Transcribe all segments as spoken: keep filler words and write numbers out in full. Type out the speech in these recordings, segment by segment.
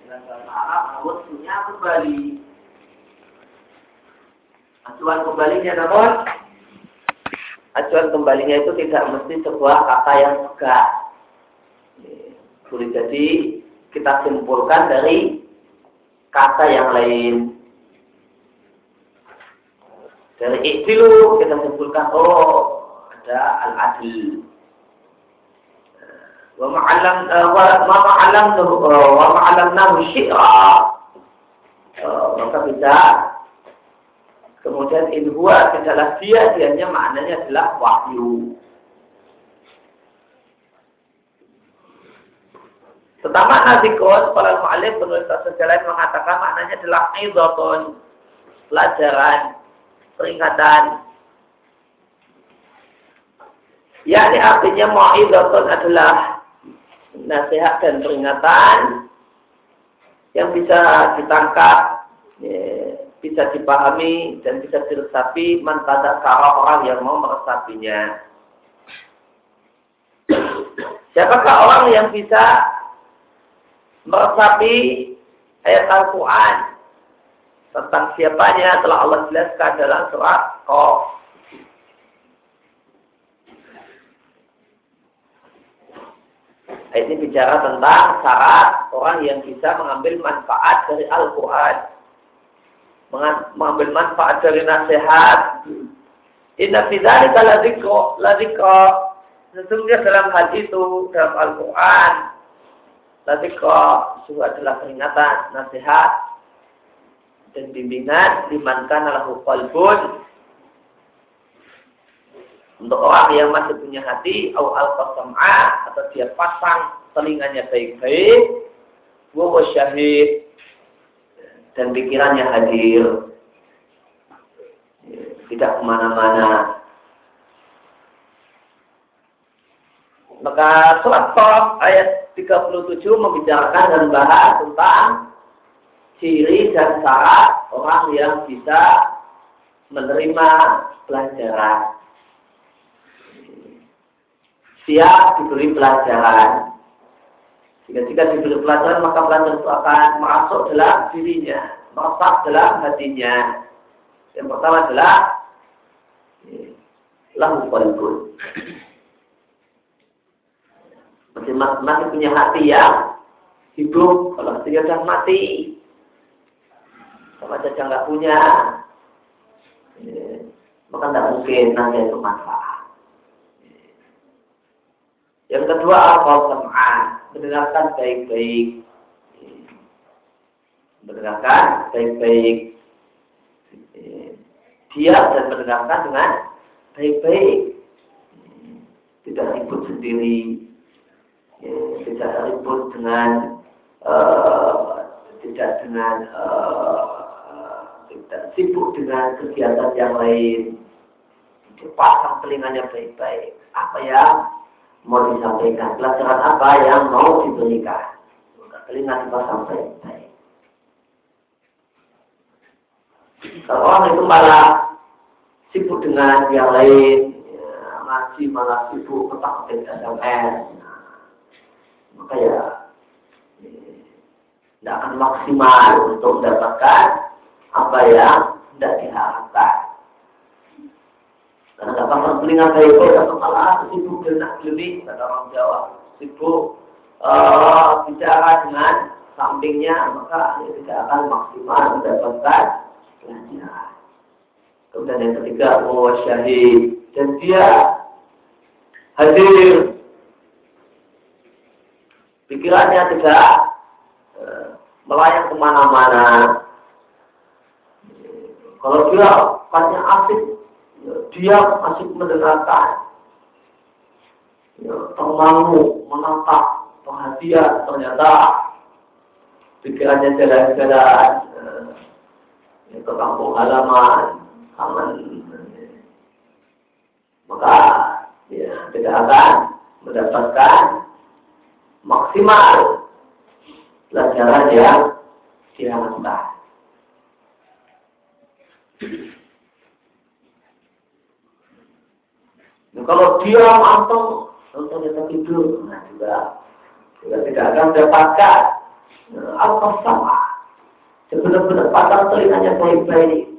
dalam bahasa Arab, wudhunya kembali. Acuan kembalinya namun acuan kembalinya itu tidak mesti sebuah kata yang tegak. Boleh jadi kita simpulkan dari kata yang lain. Dari iktilu kita simpulkan, oh ada al-adil. Wa ma'alam wa ma'alam wa ma'alamnahu syi'ra. Maka bisa kemudian in huwa adalah dia, dianya maknanya adalah wahyu. Pertama nazikun, para mu'alif penulis sejarah mengatakan maknanya adalah idhatun, pelajaran, peringatan. Yakni artinya mu'idhatun adalah nasihat dan peringatan yang bisa ditangkap, ya, bisa dipahami dan bisa diresapi mantada cara orang yang mau meresapinya. Siapakah orang yang bisa meresapi ayat Al-Quran? Tentang siapanya telah Allah jelaskan dalam surat Qaf. Ayat ini bicara tentang syarat orang yang bisa mengambil manfaat dari Al-Quran, mengambil manfaat dari nasihat. Inna fi dzalika ladzikra, ladzikra. Sesungguhnya dalam hal itu, dalam Al-Quran, ladzikra itu adalah peringatan, nasihat dan bimbingan liman kana lahu qalbun, untuk orang yang masih punya hati, au al-qasam'a, atau dia pasang telinganya baik-baik, wa syahid, dan pikirannya hadir, tidak kemana-mana. Maka surat Qaf ayat tiga puluh tujuh membicarakan dan bahas tentang ciri dan syarat orang yang bisa menerima pelajaran. Siap diberi pelajaran. Jika jika diberi pelajaran, maka pelajaran itu akan masuk dalam dirinya, meresap dalam hatinya. Yang pertama adalah lahu qalbun. Masing-masing punya hati yang hidup. Kalau hatinya sudah mati, sama saja nggak punya, maka tidak mungkin nanti itu manfaat. Yang kedua, al-qasam'ah, mendengarkan baik-baik. Mendengarkan baik-baik. Diam dan mendengarkan dengan baik-baik. Tidak ribut sendiri. Tidak ribut dengan uh, tidak dengan uh, tidak sibuk dengan kegiatan yang lain. Pasang telinganya baik-baik. Apa yang mau disampaikan, pelajaran apa yang mau diberikan, telinga dipasang baik-baik. Kalau orang itu malah sibuk dengan yang lain, ya, ngaji malah sibuk ketak-ketik S M S, nah, maka ya tidak akan maksimal untuk mendapatkan apa yang tidak diharapkan. Karena tidak pasang telinga baik-baik, atau malah sibuk dengan lebih, kata orang Jawa, sibuk uh, bicara dengan sampingnya, maka dia tidak akan maksimal mendapatkan pelajaran. Kemudian yang ketiga, wa syahid, dan dia hadir. Pikirannya tidak uh, melayang kemana-mana. Kalau dia hanya asik, dia masih mendengarkan, ya, termangu, menatap, perhatian, ternyata pikirannya jalan-jalan ya, ke kampung halaman, aman, maka ya, tidak akan mendapatkan maksimal pelajaran yang diharapkan. Nah, kalau dia mantap, contohnya tidur, nah juga, juga tidak akan mendapatkan nah, al-qasama. Benar-benar patah telinganya baik-baik.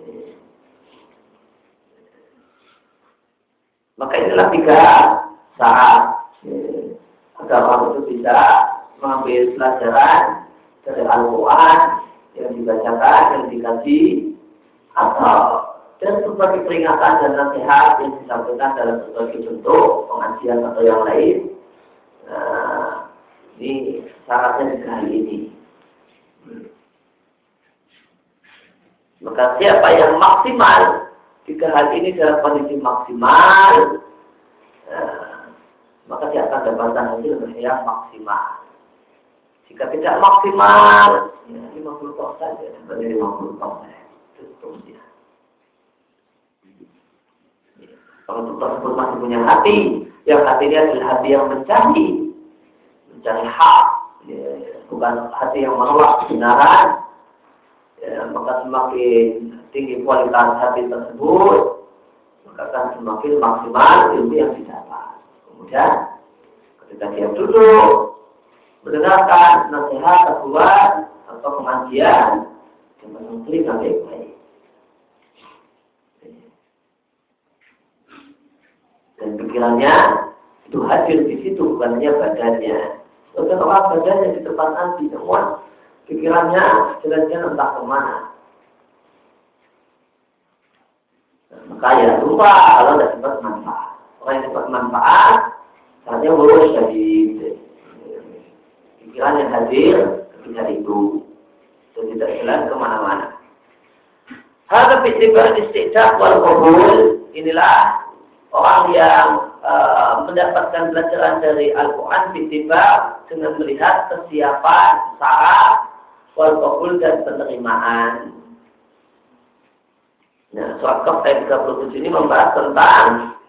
Maka inilah tiga saat agar orang itu bisa mengambil pelajaran dari Al-Quran yang dibacakan, yang dikaji, atau dan sebagai peringatan dan nasihat yang disampaikan dalam berbagai bentuk pengajian atau yang lain. Nah, ini syaratnya tiga hal ini. Maka siapa yang maksimal tiga hal ini dalam kondisi maksimal, nah, maka dia akan dapatkan hasil yang maksimal. Jika tidak maksimal, ya lima puluh persen ya sebenarnya lima puluh persen itu dia. Kalau untuk tersebut masih punya hati, yang hatinya adalah hati yang mencari, mencari hak, ya, bukan hati yang menolak kebenaran, ya, maka semakin tinggi kualitas hati tersebut, maka akan semakin maksimal ilmu yang didapat. Kemudian, ketika dia duduk, mendengarkan nasihat, teguhan, atau pengajian, dia mengelik baik-baik. Dan pikirannya itu hadir di situ, bukan hanya badannya. Bukan orang badannya di tempat nanti, namun pikirannya jalan-jalan entah kemana. Nah, maka ya lupa kalau tidak dapat manfaat. Orang yang dapat manfaat, hanya lurus dari pikiran yang hadir ketika itu, dan tidak jalan kemana-mana. Hadza bi'tibar istiqaq wal qabul. Inilah orang yang uh, mendapatkan pelajaran dari Al-Quran bi'tibar dengan melihat kesiapan syarat wal qabul dan penerimaan. Nah, surat Qaf ayat tiga puluh tujuh ini membahas tentang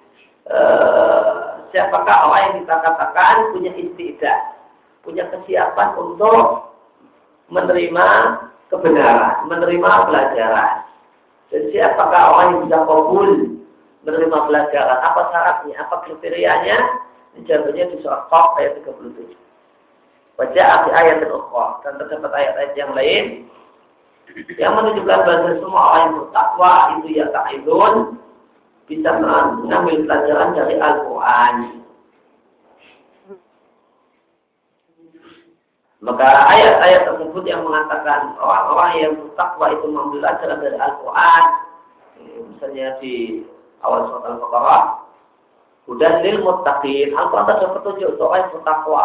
uh, siapakah orang yang kita katakan punya istiqaq, punya kesiapan untuk menerima kebenaran, menerima pelajaran. Dan siapakah orang yang bisa qabul menerima pelajaran? Apa syaratnya? Apa kriterianya? Jawabannya di surat Qaf ayat tiga puluh tujuh. Baca di ayat yang ukhra, dan terdapat ayat-ayat yang lain yang menunjukkan bahwa semua orang yang bertakwa itu ya ta'idun bisa mengambil pelajaran dari Al-Quran. Maka ayat-ayat tersebut yang mengatakan orang-orang yang bertakwa itu mengambil pelajaran dari Al-Quran, misalnya di awal surat Al-Baqarah, hudan lil muttaqin, Al-Quran adalah petunjuk untuk orang yang bertakwa.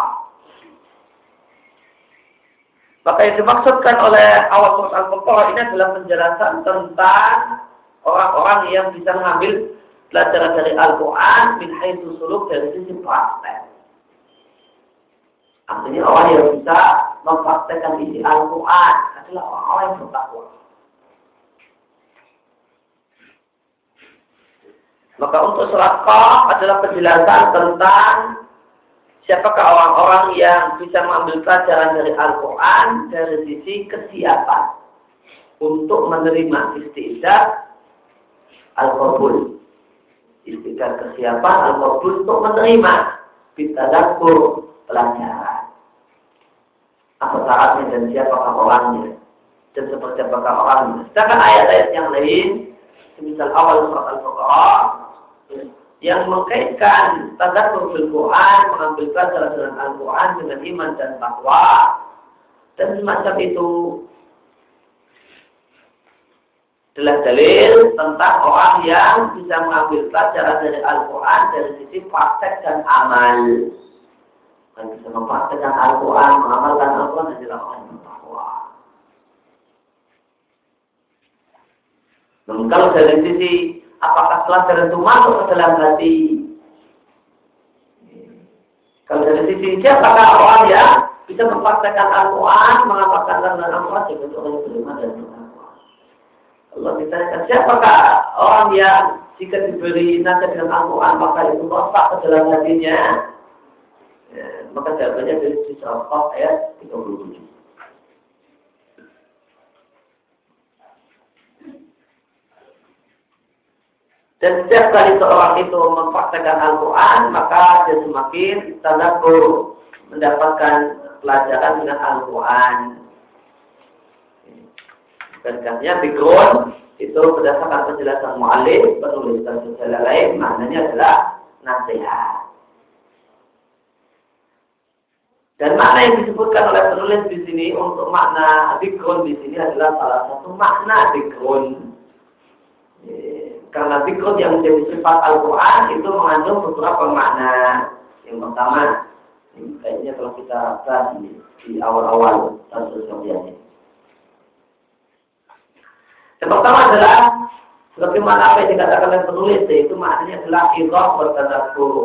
Maka yang dimaksudkan oleh awal surat Al-Baqarah ini adalah penjelasan tentang orang-orang yang bisa mengambil pelajaran dari Al-Quran min haitsu suluk, dari sisi praktek. Artinya orang yang bisa mempraktekkan isi Al-Quran adalah orang-orang yang bertakwa. Maka untuk surat Qaf adalah penjelasan tentang siapakah orang-orang yang bisa mengambil pelajaran dari Al-Quran dari sisi kesiapan untuk menerima istiqaq al-qabul. Istiqaq kesiapan al-qabul untuk menerima bitadabur pelajaran. Apa syaratnya dan siapakah orangnya dan seperti apakah orangnya. Sedangkan ayat-ayat yang lain, semisal awal surat Al-Baqarah, yang mengkaitkan tadabbur bil Quran, mengambil pelajaran dengan Al-Quran dengan iman dan takwa dan semacam itu adalah dalil tentang orang yang bisa mengambil pelajaran dari Al-Quran dari sisi praktek dan amal. Yang bisa mempraktekkan Al-Quran, mengamalkan Al-Quran adalah orang yang bertakwa. Namun kalau dari sisi apakah pelajaran itu masuk ke dalam hati? Kalau dari sisi siapakah orang yang bisa mempraktekkan Al-Quran, mengamalkan Al-Quran, jadi orang yang beriman dan bertakwa. Allah ditanyakan siapakah orang yang jika diberi nasihat dengan Al-Quran maka itu masuk ke dalam hatinya? Ya, maka jawabannya dari surat Qaf ayat tiga puluh tujuh. Dan setiap kali seorang itu mempraktekkan Al-Quran, maka dia semakin tadabbur, mendapatkan pelajaran dengan Al-Quran. Karena background itu berdasarkan penjelasan mu'allif, penulis dan secara lain, maknanya adalah nasihat. Dan makna yang disebutkan oleh penulis di sini untuk makna background di sini adalah salah satu makna background. Karena background yang menjadi sifat Al-Quran itu mengandung beberapa makna. Yang pertama, ini kayaknya kalau kita bahas di, di awal-awal kasus ini. Yang pertama adalah sebagaimana apa yang dikatakan oleh penulis, yaitu maknanya adalah idrah wa tadzakur.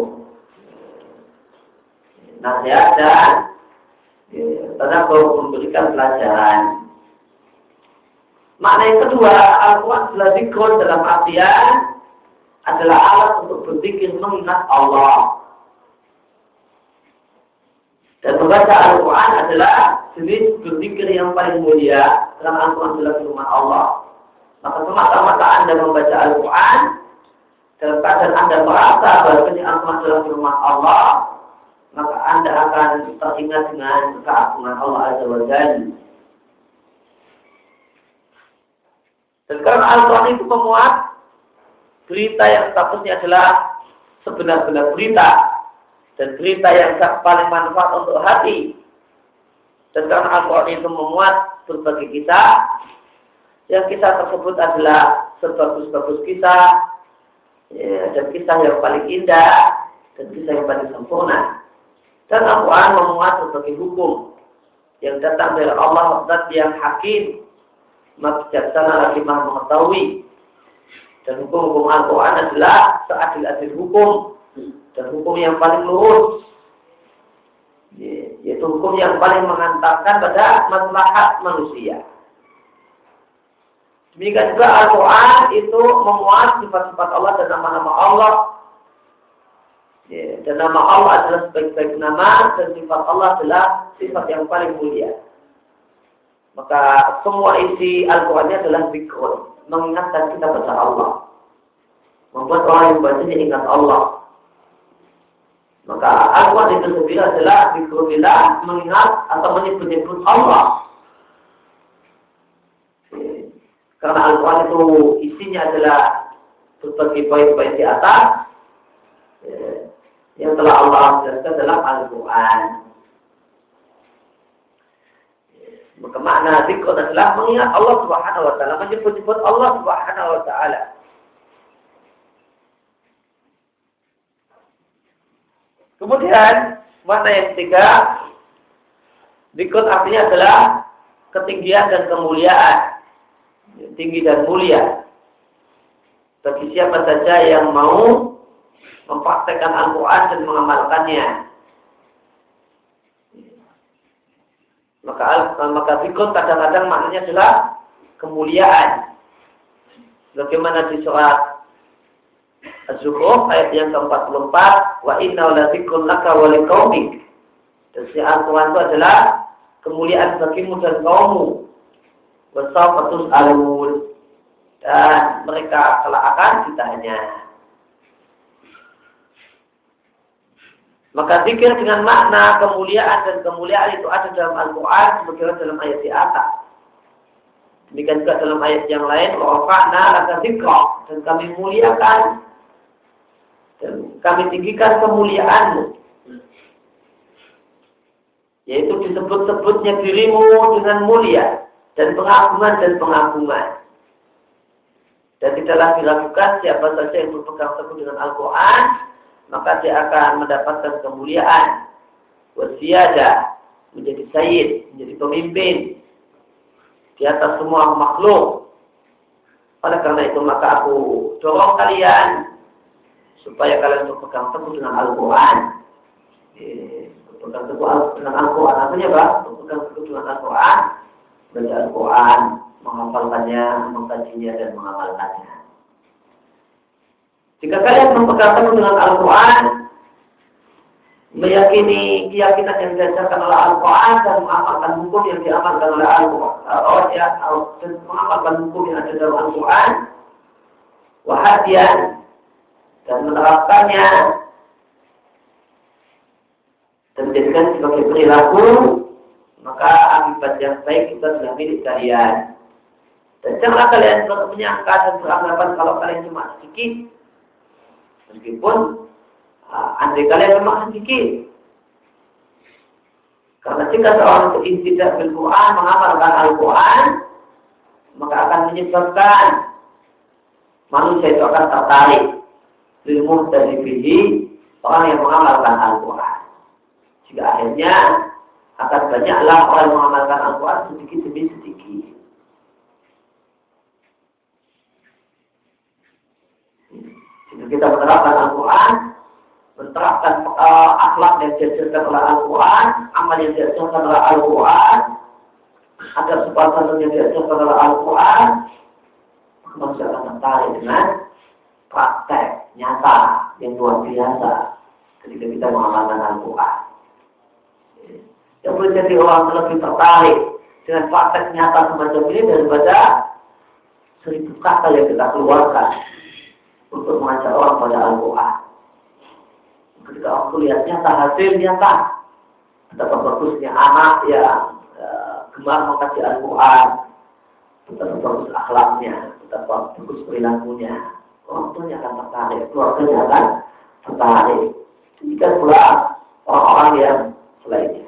Nasihat dan tadzakur, memberikan pelajaran. Makna yang kedua, Al-Quran adalah zikr dalam artian adalah alat untuk berzikir mengingat Allah. Dan membaca Al-Quran adalah jenis berzikir yang paling mulia. Karena Al-Quran adalah firman Allah. Maka semata-mata Anda membaca Al-Quran, dalam keadaan Anda merasa bahwa Al-Quran adalah firman Allah, maka Anda akan teringat dengan keagungan Allah Azza wa Jalla. Dan karena Al-Quran itu memuat berita yang statusnya adalah sebenar-benar berita, dan berita yang paling manfaat untuk hati. Dan karena Al-Quran itu memuat berbagai kisah, yang kisah tersebut adalah sebagus-bagus kisah, ya, dan kisah yang paling indah, dan kisah yang paling sempurna. Dan Al-Quran memuat berbagai hukum yang datang dari Allah, Zat yang hakim, bijaksana lagi maha mengetahui. Dan hukum-hukum Al-Quran adalah seadil-adil hukum, dan hukum yang paling lurus, yaitu hukum yang paling mengantarkan pada maslahat manusia. Demikian juga Al-Quran itu memuat sifat-sifat Allah dan nama-nama Allah. Dan nama Allah adalah sebaik-baik nama, dan sifat Allah adalah sifat yang paling mulia. Maka semua isi Al-Qurannya adalah zikr, mengingatkan kita kepada Allah, membuat orang yang bacanya ingat Allah. Maka Al-Quran itu sendiri adalah zikrillah, mengingat atau menyebut-nyebut Allah. Karena Al-Quran itu isinya adalah berbagai poin-poin di atas yang telah Allah jelaskan dalam Al-Quran. Maka makna zikr adalah mengingat Allah Subhanahu wa taala, menyebut-nyebut Allah Subhanahu wa taala. Kemudian makna yang ketiga, zikr artinya adalah ketinggian dan kemuliaan. Tinggi dan mulia bagi siapa saja yang mau mempraktekkan Al-Quran dan mengamalkannya. Maka maka zikr kadang-kadang maknanya adalah kemuliaan. Bagaimana di surat Az-Zukhruf ayat yang keempat puluh empat, wa innahu ladzikrun laka wa liqaumik. Dan si Al-Quran itu adalah kemuliaan bagimu dan kaummu. Wasawfatus alul, dan mereka telah akan ditanya. Maka zikir dengan makna kemuliaan, dan kemuliaan itu ada dalam Al-Quran sebagaimana dalam ayat di atas. Demikian juga dalam ayat yang lain, wa rafa'na laka dzikrak, dan kami muliakan dan kami tinggikan kemuliaanmu, yaitu disebut-sebutnya dirimu dengan mulia dan pengagungan dan pengagungan. Dan tidaklah diragukan siapa saja yang berpegang teguh dengan Al-Quran, maka dia akan mendapatkan kemuliaan, wasiada, menjadi sayyid, menjadi pemimpin di atas semua makhluk. Oleh karena itu maka aku dorong kalian supaya kalian berpegang teguh dengan Al-Quran. Berpegang teguh dengan Al-Quran artinya apa? Berpegang teguh dengan Al-Quran, baca Al-Quran, menghafalkannya, mengkajinya, dan mengamalkannya. Jika kalian berpegang teguh dengan Al-Quran, meyakini keyakinan yang diajarkan oleh Al-Quran, dan mengamalkan hukum yang diamalkan oleh Al-Quran, dan mengamalkan hukum yang ada dalam Al-Quran, wahadian, dan menerapkannya, dan menjadikan sebagai perilaku, maka akibat yang baik itu adalah milik kalian. Dan janganlah kalian menyangka dan beranggapan kalau kalian cuma sedikit, meskipun uh, andai kalian memang sedikit. Karena jika seorang itu tidak bil-Quran, mengamalkan Al-Quran, maka akan menyebabkan manusia itu akan tertarik ilmu dari bihi orang yang mengamalkan Al-Quran. Jika akhirnya akan banyaklah orang yang mengamalkan Al-Quran sedikit demi sedikit. Jika kita menerapkan Al-Quran, menerapkan uh, akhlak yang diajarkan oleh Al-Quran, amal yang diajarkan oleh Al-Quran, agar sebuah yang diajarkan oleh Al-Quran, manusia akan tertarik dengan praktek nyata yang luar biasa ketika kita mengamalkan Al-Quran. Yang boleh jadi orang lebih tertarik dengan praktek nyata semacam ini daripada seribu kata yang kita keluarkan untuk mengajak orang pada Al-Quran. Ketika aku lihat nyata, hasil nyata, betapa bagusnya anak yang uh, gemar mengkaji Al-Quran, betapa bagus akhlaknya, betapa bagus perilakunya, orang tuanya akan tertarik, keluarganya akan tertarik. Demikian pula orang-orang yang selainnya.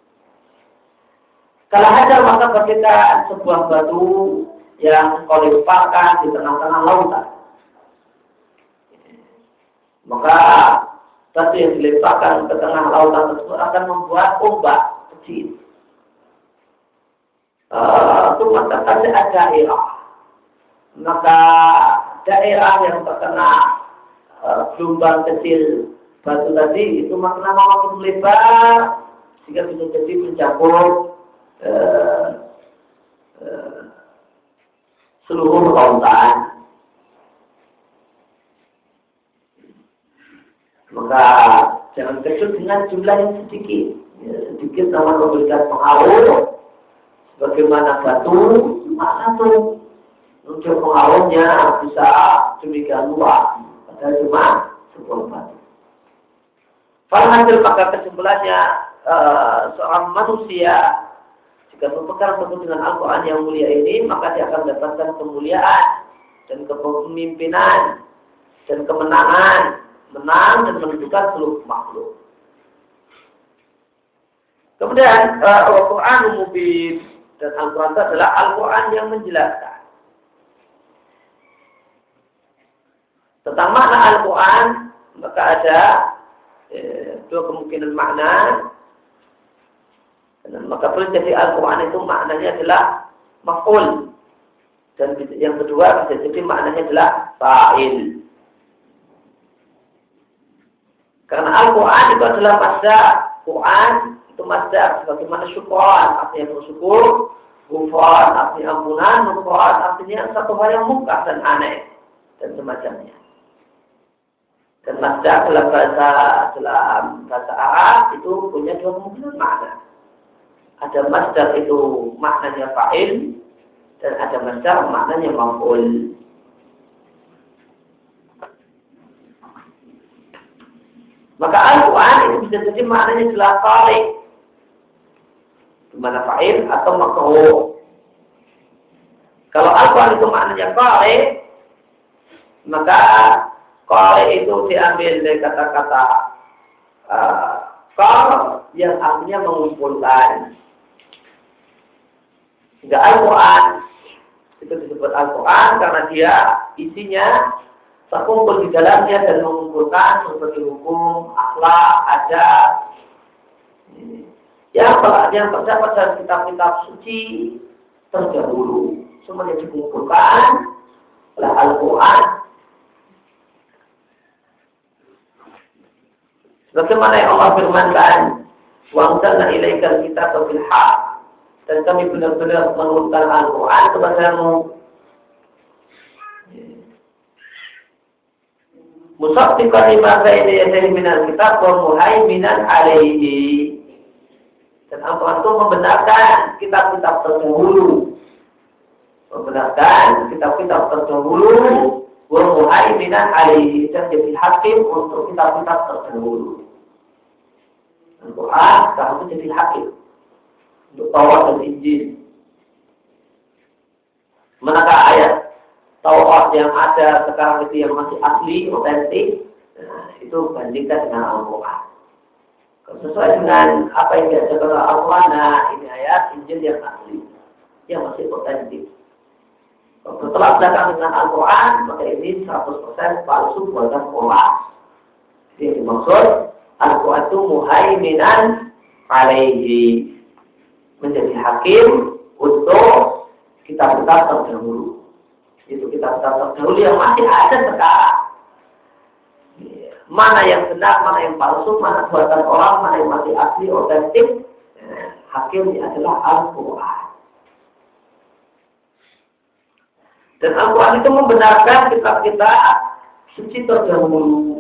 Kalau hajar maka bagaikan sebuah batu yang kau lemparkan di tengah-tengah lautan. Maka batu yang dilemparkan ke tengah lautan tersebut akan membuat ombak kecil. Itu uh, maka ada daerah. Maka daerah yang terkena uh, gelombang kecil batu tadi itu makna makin melebar sehingga bisa jadi mencakup uh, uh, seluruh lautan. Maka jangan kecil dengan jumlah yang sedikit. Ya, sedikit namun memberikan pengaruh. Bagaimana batu, mana tuh untuk pengaruhnya bisa demikian luas. Padahal cuma sebuah batu. Falhasil maka kesimpulannya uh, seorang manusia jika berpegang teguh dengan Al-Quran yang mulia ini, maka dia akan mendapatkan kemuliaan dan kepemimpinan dan kemenangan. Menang dan menentukan seluruh makhluk. Kemudian uh, Al-Quran Mubin dan Al-Quran itu adalah Al-Quran yang menjelaskan tentang makna Al-Quran. Maka ada eh, dua kemungkinan makna. Dan maka boleh jadi Al-Quran itu maknanya adalah maf'ul, dan yang kedua bisa jadi maknanya adalah fa'il. Karena Al-Quran itu adalah masdar. Quran itu masdar sebagaimana syukran artinya bersyukur, ghufran artinya ampunan, nufran artinya satu hal yang mungkar dan aneh dan semacamnya. Dan masdar dalam bahasa dalam bahasa Arab itu punya dua kemungkinan makna. Ada masdar itu maknanya fa'il dan ada masdar maknanya maf'ul. Maka Al-Quran itu bisa jadi maknanya adalah qari, dimana fa'il atau makruh. Kalau Al-Quran itu maknanya qari, maka qari itu diambil dari kata-kata uh, qar yang artinya mengumpulkan. Sehingga Al-Quran itu disebut Al-Quran karena dia isinya terkumpul di dalamnya dan mengumpulkan berbagai hukum, akhlak, adat yang yang terdapat dalam kitab-kitab suci terdahulu. Semuanya dikumpulkan oleh Al-Quran. Sebagaimana yang Allah firmankan, wa anzalna ilaikal kitaba bil haqq, dan kami benar-benar menurunkan Al-Quran kepadamu musaddiqan lima bayna yadayhi minal kitab wa muhaiminan alaihi. Dan Al-Quran itu membenarkan kitab-kitab terdahulu, membenarkan kitab-kitab terdahulu, wa muhaiminan alaihi, dan jadi hakim untuk kitab-kitab terdahulu. Al-Quran sekarang itu jadi hakim. untuk Taurat dan Injil. Manakah ayat Taurat yang ada sekarang itu yang masih asli, otentik, nah, itu bandingkan dengan Al-Quran. Sesuai dengan apa yang diajarkan oleh Al-Quran, nah ini ayat Injil yang asli, yang masih otentik. Setelah datang dengan Al-Quran, maka ini seratus persen palsu buatan orang. Jadi dimaksud Al-Quran itu muhaiminan alaihi, menjadi hakim untuk kitab-kitab terdahulu. Itu kitab-kitab terdahulu yang masih ada sekarang. Mana yang benar, mana yang palsu, mana buatan orang, mana yang masih asli, otentik, hakimnya adalah Al-Quran. Dan Al-Quran itu membenarkan kitab-kitab suci terdahulu.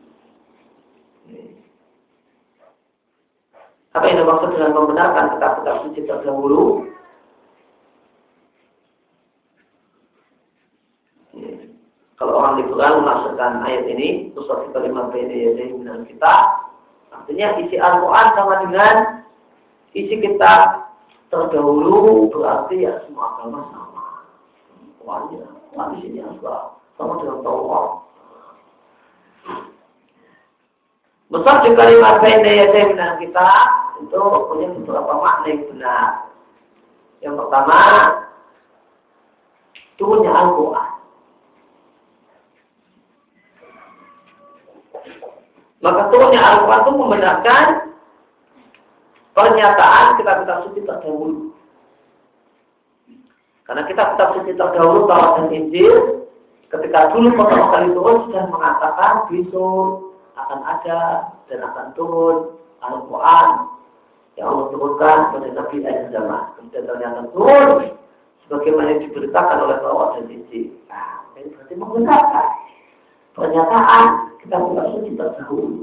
Apa yang dimaksud dengan membenarkan kitab-kitab suci terdahulu? Kalau orang liberal memasukkan ayat ini, Ustaz kalimat beda dengan kita, artinya isi Al-Quran sama dengan isi kitab terdahulu, berarti ya semua agama sama. Wahnya, wah isinya juga sama dengan Taurat. Besar di kalimat beda dengan kita itu punya beberapa makna yang benar. Yang pertama, turunnya Al-Quran. Maka turunnya Al-Quran itu membenarkan pernyataan kitab-kitab suci terdahulu. Karena kitab-kitab suci terdahulu, Taurat dan Injil, ketika dulu pertama kali turun sudah mengatakan besok akan ada dan akan turun Al-Quran yang Allah turunkan pada Nabi akhir zaman. Kemudian ternyata turun sebagaimana yang diberitakan oleh Taurat dan Injil. Nah, ini berarti menggunakan pernyataan kitab-kitab suci terdahulu.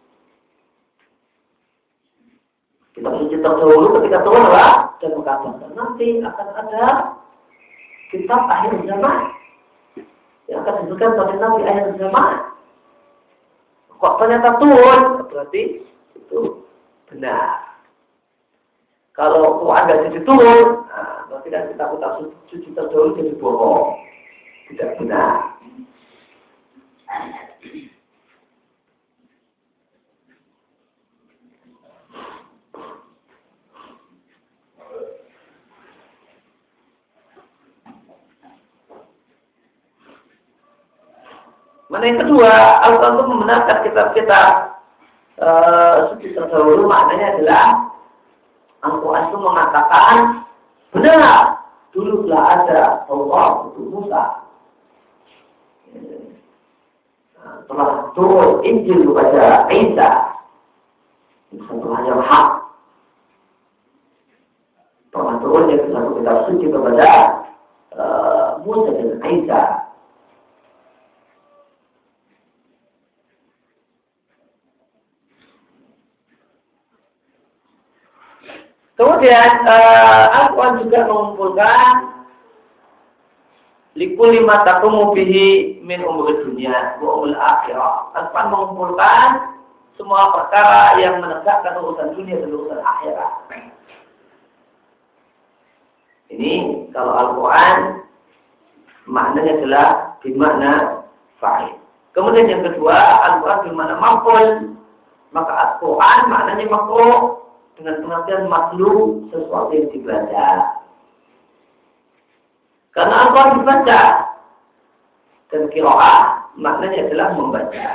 Kitab suci terdahulu ketika turun adalah dan mengatakan nanti akan ada kitab akhir zaman yang akan disebutkan pada Nabi akhir zaman. Kok ternyata turun, berarti itu benar. Kalau Quran nggak jadi turun, nah, berarti kan kitab-kitab suci terdahulu jadi bohong, tidak benar. Mana yang kedua, Al-Quran itu membenarkan kitab-kitab uh, suci terdahulu, maknanya adalah Al-Quran itu mengatakan benar, dulu telah ada Taurat untuk Musa, telah turun Injil kepada Isa, satu hal yang hak. Telah turunnya satu kitab suci kepada uh, Musa dan Isa. Kemudian uh, Al-Quran juga mengumpulkan likuli matakumu bihi min umur dunia wa umur akhirah. Al-Quran mengumpulkan semua perkara yang menegakkan urusan dunia dan urusan akhirat. Ini kalau Al-Quran maknanya adalah bermakna fa'il. Kemudian yang kedua, Al-Quran bermakna maf'ul. Maka Al-Quran maknanya makruh dengan pengertian makhluk, sesuatu yang dibaca. Karena Al-Quran dibaca dan qiraah maknanya adalah membaca.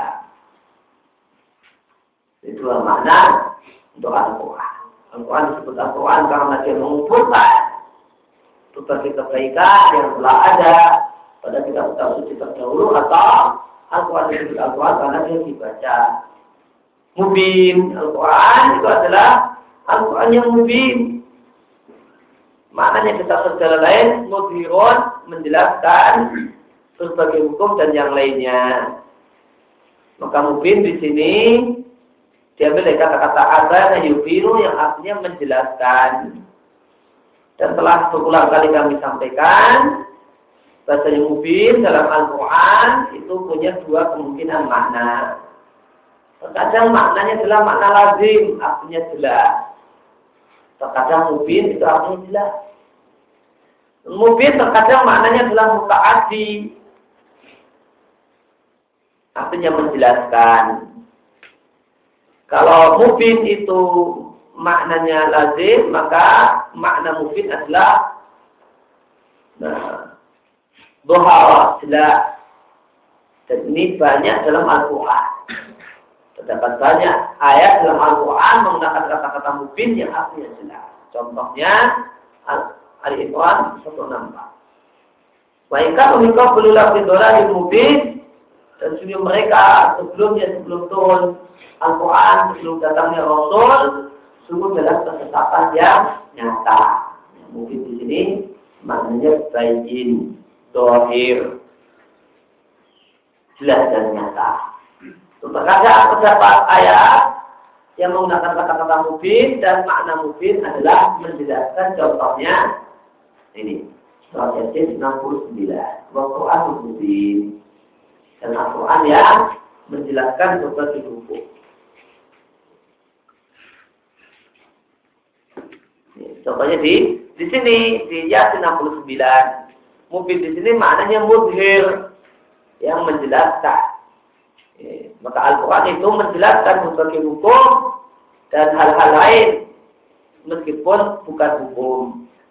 Itu makna untuk Al-Quran. Al-Quran disebut Al-Quran karena dia mengumpulkan berbagai kebaikan yang telah ada pada kitab-kitab suci terdahulu, atau Al-Quran disebut Al-Quran karena dia dibaca. Mubin, Al-Quran itu adalah Al-Quran yang mubin. Maknanya kita secara lain, mudhirun, menjelaskan berbagai hukum dan yang lainnya. Maka mubin di sini diambil dari kata-kata azana yubinu yang artinya menjelaskan. Dan telah berulang kali kami sampaikan, bahasa yang mubin dalam Al-Quran itu punya dua kemungkinan makna. Terkadang maknanya adalah makna lazim, artinya jelas. Terkadang mubin itu artinya jelas. Mubin terkadang maknanya adalah mutaaddi. Artinya menjelaskan. Kalau mubin itu maknanya lazim, maka makna mubin adalah nah, dohara, jelas. Dan ini banyak dalam Al-Quran. Terdapat banyak ayat dalam Al-Quran menggunakan kata-kata mubin yang artinya jelas. Contohnya Ali Imran seratus enam puluh empat. Wa ikat umikah belulah bidorah mubin. Dan sebelum mereka sebelumnya sebelum turun Al-Quran, sebelum datangnya Rasul, sungguh dalam kesesatan yang nyata. Mungkin di sini maknanya bayin, dohir, jelas dan nyata. Terkadang terdapat ayat yang menggunakan kata-kata mubin dan makna mubin adalah menjelaskan. Contohnya ini surat Yasin enam puluh sembilan. Al-Quran mubin. Dan Al-Quran yang menjelaskan berbagai hukum. Contohnya di di sini di Yasin enam puluh sembilan. Mubin di sini maknanya mudhir, yang menjelaskan. Maka Al-Quran itu menjelaskan berbagai hukum dan hal-hal lain meskipun bukan hukum.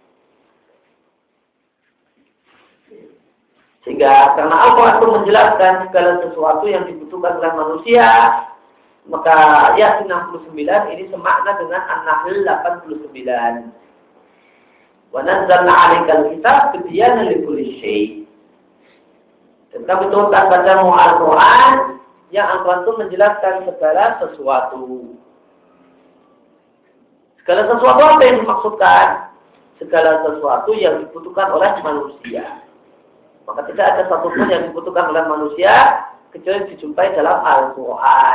Sehingga karena Al-Quran itu menjelaskan segala sesuatu yang dibutuhkan oleh manusia, maka Yasin enam puluh sembilan ini semakna dengan An-Nahl delapan puluh sembilan. Wa nazzalna 'alaikal kitab tibyanan likulli syai'. Dan kami turunkan padamu Al-Quran yang Al-Quran itu menjelaskan segala sesuatu. Segala sesuatu apa yang dimaksudkan? Segala sesuatu yang dibutuhkan oleh manusia. Maka tidak ada satupun yang dibutuhkan oleh manusia kecuali dijumpai dalam Al-Quran.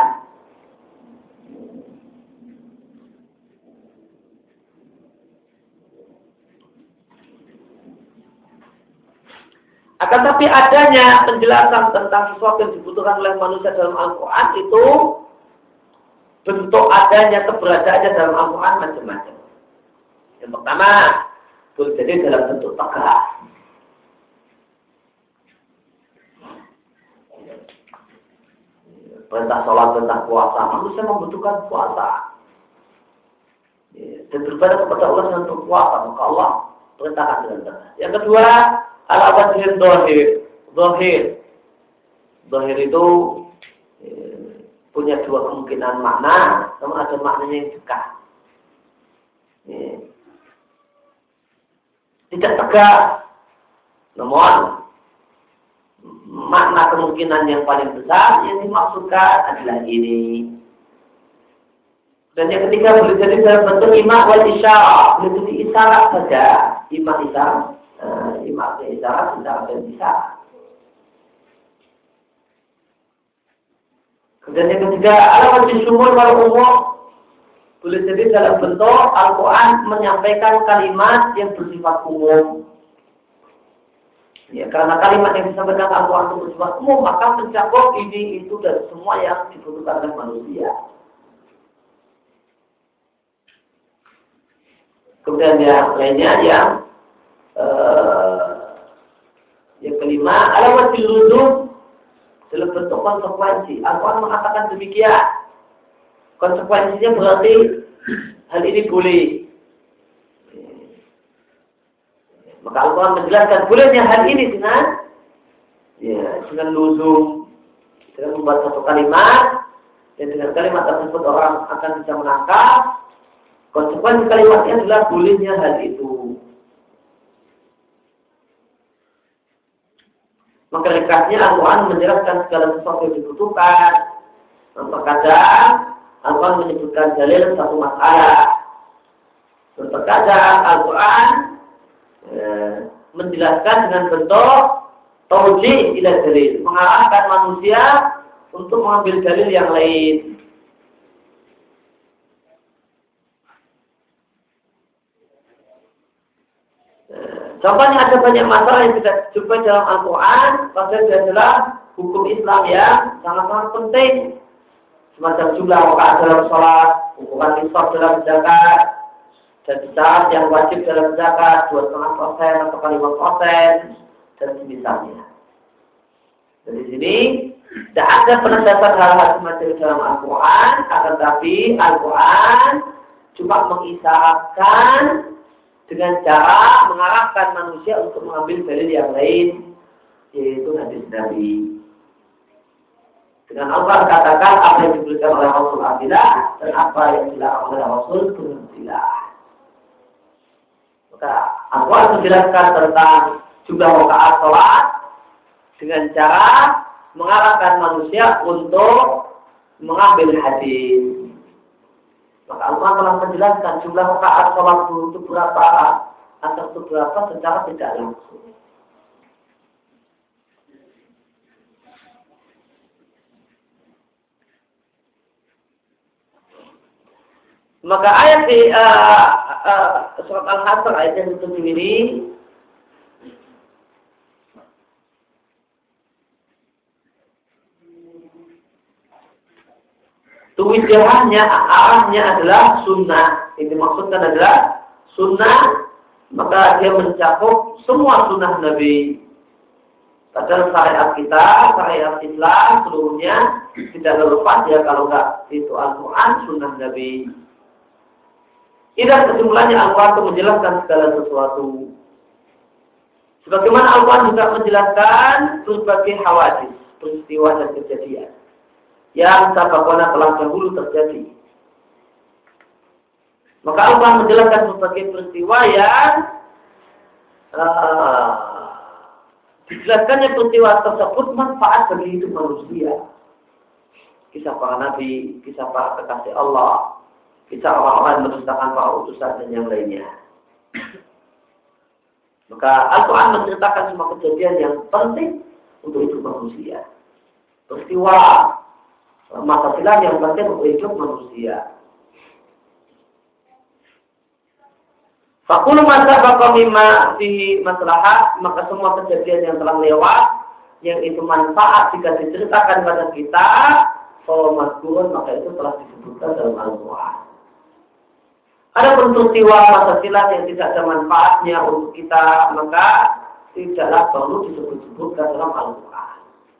Akan tapi adanya penjelasan tentang sesuatu yang dibutuhkan oleh manusia dalam Al-Quran itu bentuk adanya keberadaannya dalam Al-Quran macam-macam. Yang pertama, boleh jadi dalam bentuk tegas. Perintah sholat, perintah puasa. Manusia membutuhkan puasa. Dan beribadah kepada Allah dengan berpuasa. Maka Allah perintahkan dengan tegas. Yang kedua, al-wajhil dohir. Dohir. Dohir itu eh, punya dua kemungkinan makna. Namun ada maknanya yang dekat. Eh, tidak tegas. Namun makna kemungkinan yang paling besar yang dimaksudkan adalah ini. Dan yang ketiga boleh jadi dalam bentuk imak wal isyarah. Boleh jadi isyarat saja. Imak isyarat. Uh, imak isyarat tidak ada isyarat. Dan yang ketiga alamat sumur wal umum. Boleh jadi dalam bentuk Al-Quran menyampaikan kalimat yang bersifat umum. Ya, karena kalimat yang disampaikan Al-Quran itu bersifat umum, maka mencakup ini, itu, dan semua yang dibutuhkan oleh manusia. Kemudian yang lainnya yang uh, yang kelima, alamat diluduk dalam bentuk konsekuensi. Al-Quran mengatakan demikian. Konsekuensinya berarti hal ini boleh. Maka Al-Quran menjelaskan bolehnya hal ini dengan ya, dengan luzum, dengan membuat satu kalimat, dan dengan kalimat tersebut orang akan bisa menangkap. Konsekuensi kalimatnya adalah bolehnya hal itu. Maka ringkasnya Al-Quran menjelaskan segala sesuatu yang dibutuhkan. Terkadang Al-Quran menyebutkan dalil satu masalah. Terkadang Al-Quran Ya, menjelaskan dengan bentuk taujih ila dalil, mengarahkan manusia untuk mengambil dalil yang lain. Ya, contohnya ada banyak masalah yang kita jumpai dalam Al-Quran, padahal adalah hukum Islam yang sangat-sangat penting, semacam jumlah rakaat dalam sholat, hukuman nisab dalam zakat, dan saat yang wajib dalam zakat dua koma lima persen atau lima persen dan semisalnya. Dari sini tidak ada penegasan hal-hal semacam dalam Al-Quran, akan tetapi Al-Quran cuma mengisyaratkan dengan cara mengarahkan manusia untuk mengambil dalil yang lain, yaitu hadis Nabi. Dengan Allah katakan apa yang diberikan oleh Rasul Abdillah dan apa yang dilarang oleh Rasul Abdillah. Maka Al-Quran menjelaskan tentang jumlah rakaat sholat dengan cara mengarahkan manusia untuk mengambil hadis. Maka Allah telah menjelaskan jumlah rakaat sholat itu berapa atau itu berapa secara tidak langsung. Maka ayat di uh, uh, surat Al-Hasr ayat yang ketujuh ini tujuannya, arahnya adalah sunnah. Ini maksudnya adalah sunnah, maka dia mencakup semua sunnah Nabi. Padahal syariat kita, syariat Islam seluruhnya tidak relevan ya kalau enggak itu Al-Quran, sunnah Nabi. Tidak kesimpulannya Al-Quran itu menjelaskan segala sesuatu. Sebagaimana Al-Quran juga menjelaskan berbagai hawadis, peristiwa dan kejadian yang sabaqana telah dahulu terjadi. Maka Al-Quran menjelaskan berbagai peristiwa yang uh, dijelaskannya peristiwa tersebut manfaat bagi hidup manusia. Kisah para nabi, kisah para kekasih Allah, kisah orang-orang mendustakan para utusan dan yang lainnya. Maka Al-Quran menceritakan semua kejadian yang penting untuk hidup manusia. Peristiwa masa silam yang penting untuk hidup manusia. Fakulu masa bakomima di maslahat, maka semua kejadian yang telah lewat, yang itu manfaat jika diceritakan pada kita, kalau mazkurun maka itu telah disebutkan dalam Al-Quran. Ada peristiwa masa silam yang tidak ada manfaatnya untuk kita, maka tidaklah perlu disebut-sebutkan dalam Al-Quran.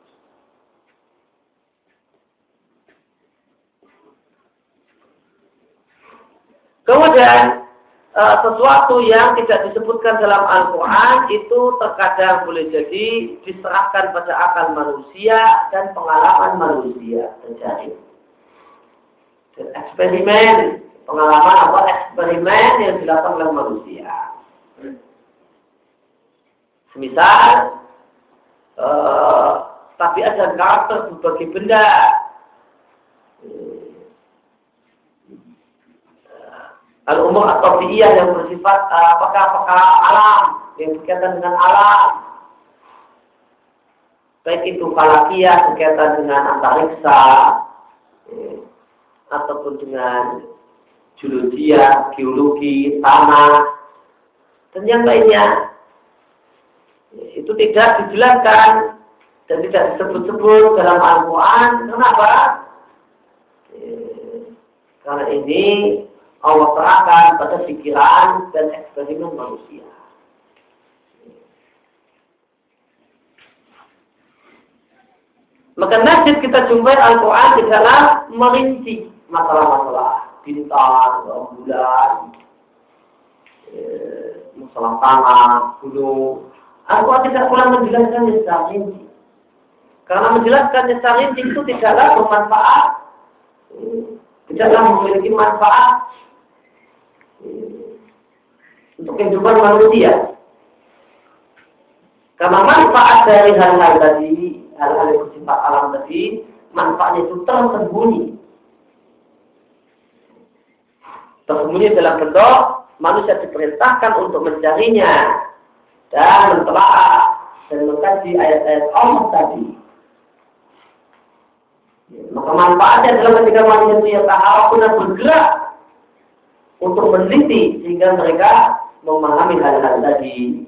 Kemudian sesuatu yang tidak disebutkan dalam Al-Quran itu terkadang boleh jadi diserahkan pada akal manusia dan pengalaman manusia terjadi. Dan eksperimen, pengalaman atau eksperimen yang dilakukan oleh manusia. Semisal, eh, tabiat dan karakter berbagai benda. Al-umur atau fi'iyah yang bersifat uh, perkara-perkara alam, yang berkaitan dengan alam. Baik itu falakiyah berkaitan dengan antariksa, eh, ataupun dengan geologia, geologi, tanah, dan yang lainnya. Itu tidak dijelaskan dan tidak disebut-sebut dalam Al-Quran. Kenapa? Eh, karena ini Allah serahkan pada pikiran dan eksperimen manusia. Maka nasib kita jumpai Al-Quran di dalam merinci masalah-masalah bintang, bulan, eh, masalah tanah, gunung. Al-Quran tidak pula menjelaskannya secara rinci. Karena menjelaskannya secara rinci itu tidaklah bermanfaat, tidaklah memiliki manfaat untuk kehidupan manusia. Karena manfaat dari hal-hal tadi, hal-hal yang bersifat alam tadi, manfaatnya itu tersembunyi. Tersembunyi dalam bentuk manusia diperintahkan untuk mencarinya dan mentelaah dan mengkaji ayat-ayat Allah tadi. Maka manfaatnya adalah ketika manusia tahu dan bergerak untuk meneliti sehingga mereka memahami hal-hal tadi.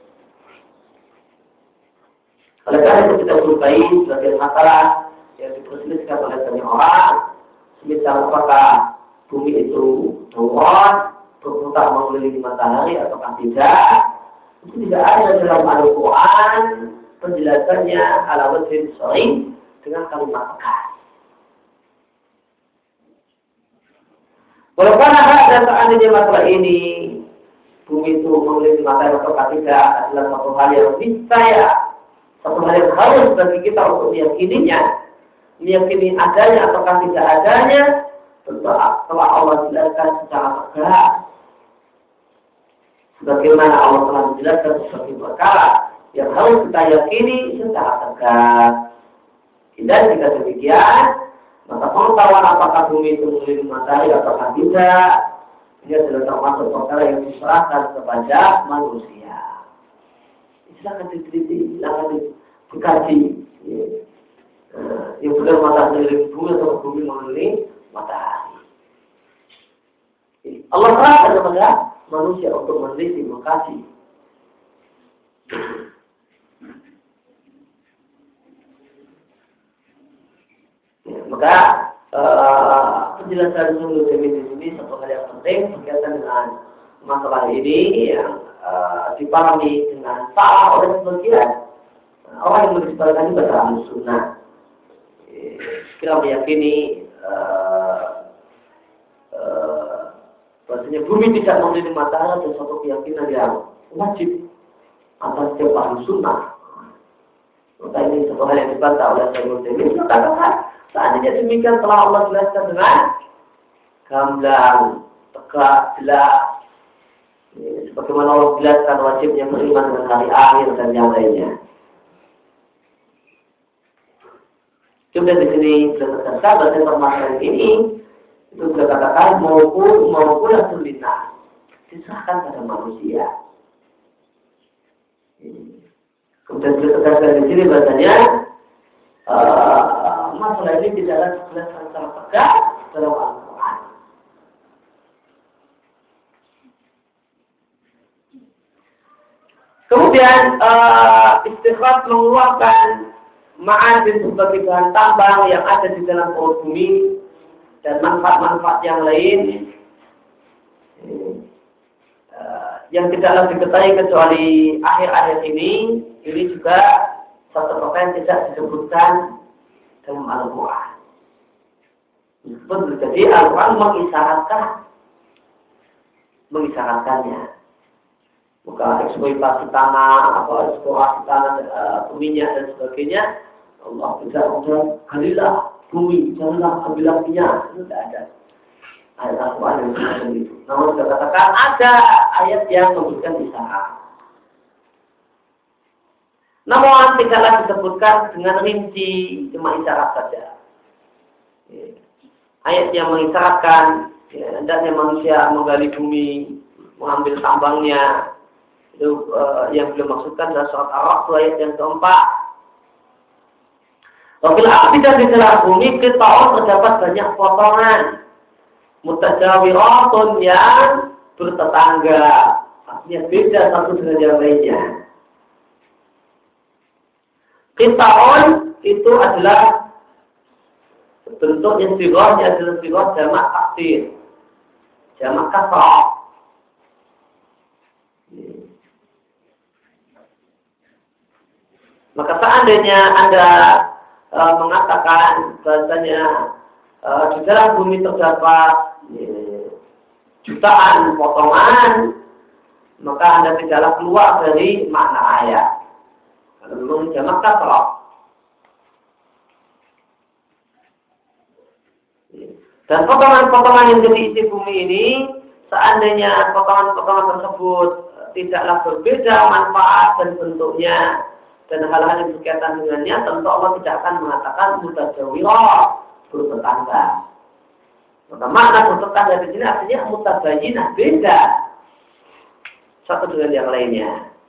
Oleh karena itu kita jumpai sebagai masalah yang diperselisihkan oleh banyak orang, semisal apakah bumi itu turun berputar mengelilingi matahari ataukah tidak, itu tidak ada dalam Al-Quran penjelasannya ala wajhin shar'i dengan kalimat tegas. Walaupun ada seandainya masalah ini, bumi itu mengelilingi matahari ataukah tidak adalah satu hal yang niscaya, satu hal yang harus bagi kita untuk meyakininya, meyakini adanya ataukah tidak adanya, telah Allah jelaskan secara tegas. Sebagaimana Allah telah menjelaskan sebagai perkara yang harus kita yakini secara tegas. Dan jika demikian, maka pengetahuan apakah bumi itu mengelilingi matahari ataukah tidak, ini adalah termasuk perkara yang diserahkan kepada manusia. Silakan diteliti, silakan dikaji. Ya. Nah, yang benar matahari mengelilingi bumi atau bumi mengelilingi matahari. Allah serahkan kepada manusia untuk meneliti, mengkaji. Ya, maka uh, penjelasan sumber demi ini satu hal yang penting berkaitan dengan masalah ini yang uh, dipahami dengan salah oleh sebagian orang yang menisbahkan kepada Ahlus Sunnah. Kita meyakini uh, uh, bahwasanya bumi tidak mengelilingi matahari adalah suatu keyakinan yang wajib atas setiap Ahlus Sunnah. Maka ini satu hal yang dibantah oleh Syekhul Utsaimin. Katakan seandainya demikian telah Allah jelaskan dengan gamblang, tegak, jelas. Sebagaimana Allah jelaskan wajibnya beriman dengan hari akhir dan yang lainnya. Kemudian di sini berdasarkan bahasa permasalahan ini itu sudah katakan maupun maupun sunnah diserahkan pada manusia. Kemudian berdasarkan di sini bahasanya uh, masalah ini tidaklah dijelaskan secara tegas dalam Al-Quran. Kemudian uh, istikhraj mengeluarkan ma'adin sebagai bahan tambang yang ada di dalam perut bumi dan manfaat-manfaat yang lain uh, yang tidaklah diketahui kecuali akhir-akhir ini. Ini juga satu perkara yang tidak disebutkan dalam Al-Quran. Meskipun jadi Al-Quran mengisyaratkan mengisyaratkannya. Bukan eksploitasi tanah, atau eksplorasi tanah, uh, minyak dan sebagainya. Allah tidak ada, galilah bumi, janganlah ambillah minyak. Itu tidak ada. Ayat Al-Quran yang seperti itu. Namun saya katakan ada ayat yang memberikan isyarat. Namun tidaklah disebutkan dengan rinci, cuma isyarat saja. Ayat yang mengisyaratkan ya, hendaknya manusia menggali bumi, mengambil tambangnya. Itu uh, yang belum maksudkan dalam surat Ar-Ra'd ayat yang keempat. Wabil aqidah di dalam bumi kita terdapat banyak potongan mutajawiratun yang bertetangga, artinya beda satu dengan yang lainnya. Qita'un itu adalah bentuknya sirahnya adalah sirah jamak taksir, jamak kasrah. Maka seandainya Anda e, mengatakan bahasanya e, di dalam bumi terdapat e, jutaan potongan, maka Anda tidaklah keluar dari makna ayat. Kalau memang jamak kasrah. Dan potongan-potongan yang jadi isi bumi ini, seandainya potongan-potongan tersebut tidaklah berbeda manfaat dan bentuknya, dan hal-hal yang berkaitan dengannya, tentu Allah tidak akan mengatakan mutajawirah, bertetangga. Maka makna bertetangga di sini artinya mutabayyinah, beda satu dengan yang lainnya.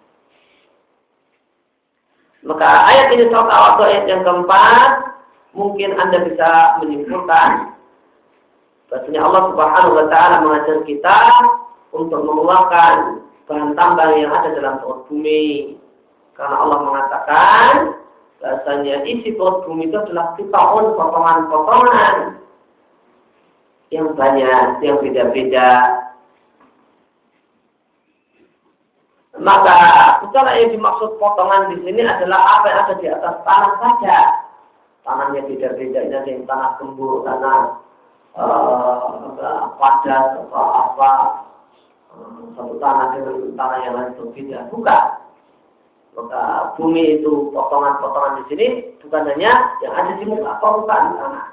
Maka ayat ini surat Al-A'raf ayat yang keempat, mungkin Anda bisa menyimpulkan bahwasanya Allah Subhanahu wa taala mengajar kita untuk mengeluarkan bahan tambang yang ada dalam perut bumi. Karena Allah mengatakan bahasanya isi perut bumi itu adalah qita'un, potongan-potongan yang banyak, yang beda-beda. maka bukan yang dimaksud potongan di sini adalah apa yang ada di atas tanah saja. Tanahnya beda-beda, ini ada yang tanah gembur, tanah uh, padat atau apa, uh, satu tanah dengan tanah yang lain berbeda. Bukan. Maka bumi itu potongan-potongan di sini bukan hanya yang ada di muka permukaan tanah.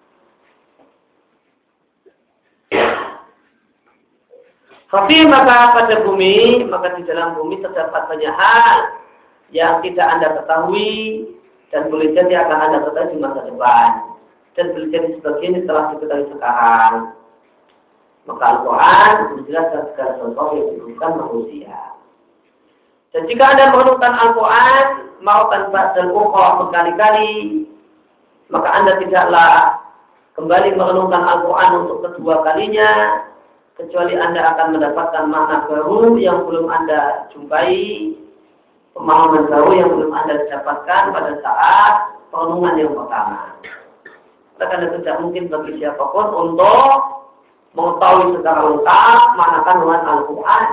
Tapi maka pada bumi, maka di dalam bumi terdapat banyak hal yang tidak Anda ketahui dan boleh jadi akan Anda ketahui di masa depan dan boleh jadi sebagian telah diketahui sekarang. Maka Al-Quran menjelaskan segala sesuatu yang dibutuhkan manusia. Dan jika Anda merenungkan Al-Quran mautan ba'dal ukhra berkali-kali, maka Anda tidaklah kembali merenungkan Al-Quran untuk kedua kalinya, kecuali Anda akan mendapatkan makna baru yang belum Anda jumpai, pemahaman baru yang belum Anda dapatkan pada saat perenungan yang pertama. Karena tidak mungkin bagi siapapun untuk mengetahui secara lengkap makna kandungan Al-Quran.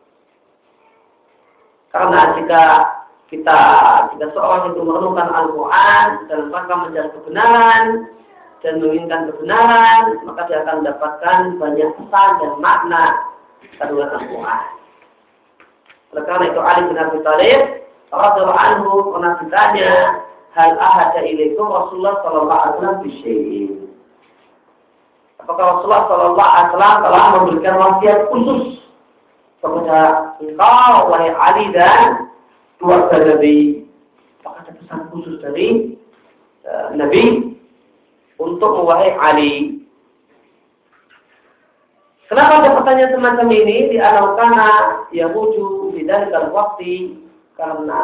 Karena jika kita, jika seorang itu merenungkan Al-Quran dalam rangka mencari kebenaran dan menginginkan kebenaran, maka dia akan mendapatkan banyak pesan dan makna kandungan Al-Quran. Oleh karena itu Ali bin Abi Thalib radhiyallahu anhu pernah ditanya, hal ahada ilaikum Rasulullah sallallahu alaihi wasallam bisyai'in. Apakah Rasulullah sallallahu alaihi wasallam telah memberikan wasiat khusus kepada engkau wahai Ali dan keluarga Nabi? Apakah ada pesan khusus dari uh, Nabi untuk wahai Ali? Kenapa ada pertanyaan semacam ini? Di anakana Yahudu di dalam waktu, karena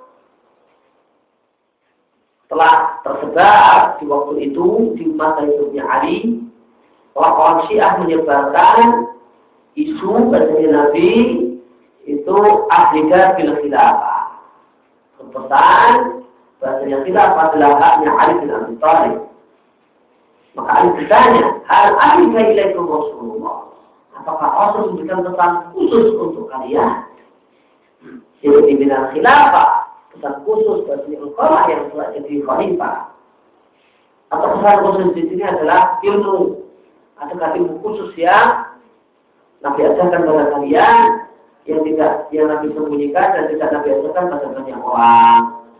telah tersebar di waktu itu di masa hidupnya Ali, orang-orang Syiah menyebarkan isu bahasanya Nabi itu ahlika bil khilafah. Kepesan bahasanya khilafah adalah haknya Ali bin Abi Thalib. Maka Ali bertanya, hal ahlika ilaikum Rasulullah? Apakah Rasul memberikan pesan khusus untuk kalian? Jadi binal khilafah, pesan khusus bagi engkau yang telah jadi khalifah. Atau pesan khusus di sini adalah ilmu. Adakah ilmu khusus yang Nabi ajarkan pada kalian yang tidak yang Nabi sembunyikan dan tidak Nabi ajarkan pada banyak orang?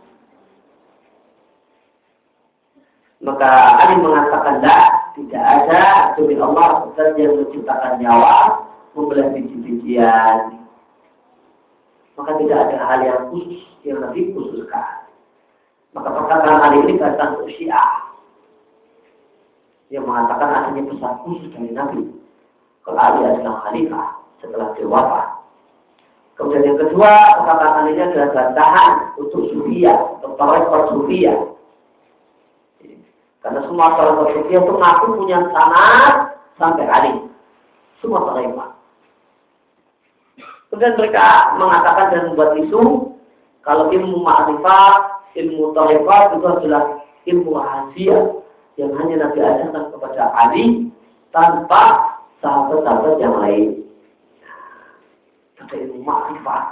Maka Ali mengatakan tidak ada demi Allah zat yang menciptakan nyawa membelah biji-bijian. Maka tidak ada hal yang khusus yang Nabi khususkan. Maka perkataan Ali ini datang ke Syiah yang mengatakan adanya pesan khusus dari Nabi kalau Ali adalah khalifah setelah dia wafat. Kemudian yang kedua, perkataan Ali ini adalah bantahan untuk Sufiyah, untuk tarekat Sufiyah. Karena semua tarekat Sufiyah itu mengaku punya sanad sampai Ali. Semua tarekat. Kemudian mereka mengatakan dan membuat isu kalau ilmu ma'rifat, ilmu tarekat itu adalah ilmu rahasia yang hanya Nabi ajarkan kepada Ali tanpa sahabat-sahabat yang lain. Ada ilmu ma'rifat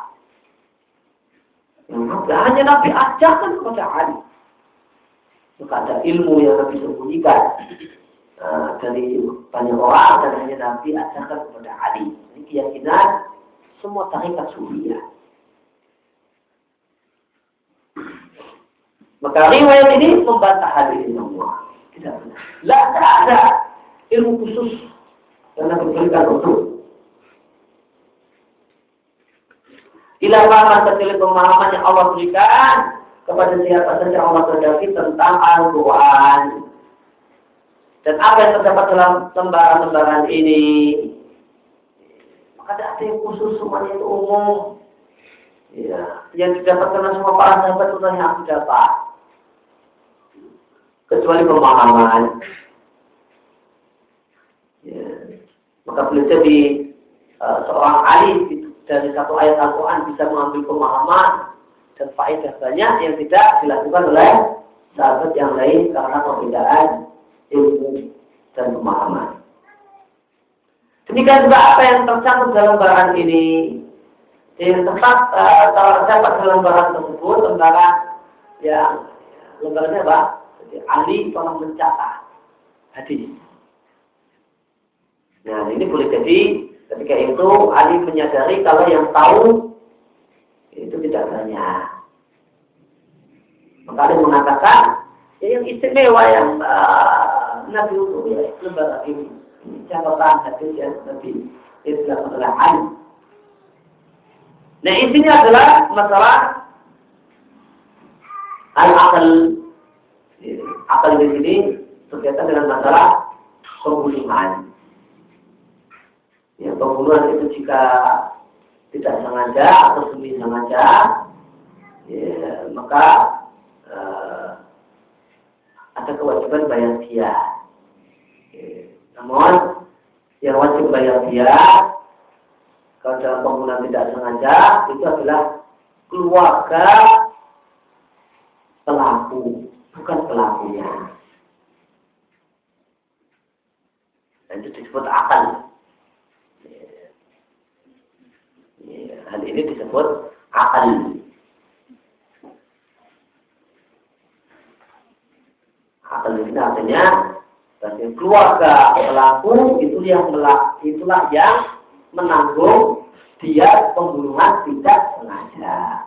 yang hanya Nabi ajarkan kepada Ali. Maka ada ilmu yang Nabi sembunyikan uh, dari banyak orang dan hanya Nabi ajarkan kepada Ali. Ini keyakinan semua tarekat Sufiyah. Maka riwayat ini membantah hal ini semua. Tidak benar. Tidak ada ilmu khusus yang Nabi berikan untuk ilahaman terkait pemahaman yang Allah berikan kepada siapa saja Allah kehendaki tentang Al-Quran. Dan apa yang terdapat dalam lembaran-lembaran ini, maka ada yang khusus, semuanya itu umum. Ya, yang didapatkan oleh semua para sahabat itu yang aku dapat, kecuali pemahaman. Ya. Maka boleh jadi uh, seorang alim dari satu ayat Al-Quran bisa mengambil pemahaman dan faedah banyak yang tidak dilakukan oleh sahabat yang lain karena perbedaan ilmu dan pemahaman. Demikian juga apa yang tercantum dalam barang ini. Yang tetap uh, terdapat dalam lembaran tersebut lembaran yang lembarannya apa? Jadi ahli tolong mencatat hadis. Nah ini boleh jadi ketika itu ahli menyadari kalau yang tahu itu tidak banyak. Maka dia mengatakan ya, yang istimewa yang uh, Nabi untuk ya, lembaran ini catatan hadis yang Nabi itu dilakukan oleh ahli. Nah intinya adalah masalah al-akal. Akal di sini berkaitan dengan masalah pembunuhan. Ya, pembunuhan itu jika tidak sengaja atau semi sengaja, ya, maka eh, ada kewajiban bayar dia. Ya, namun yang wajib bayar dia kalau dalam pembunuhan tidak sengaja itu adalah keluarga pelaku, bukan pelakunya. Dan itu disebut akal. Ya, hal ini disebut akal. Akal ini artinya bagi keluarga pelaku itu yang melak, itulah yang menanggung dia pembunuhan tidak sengaja.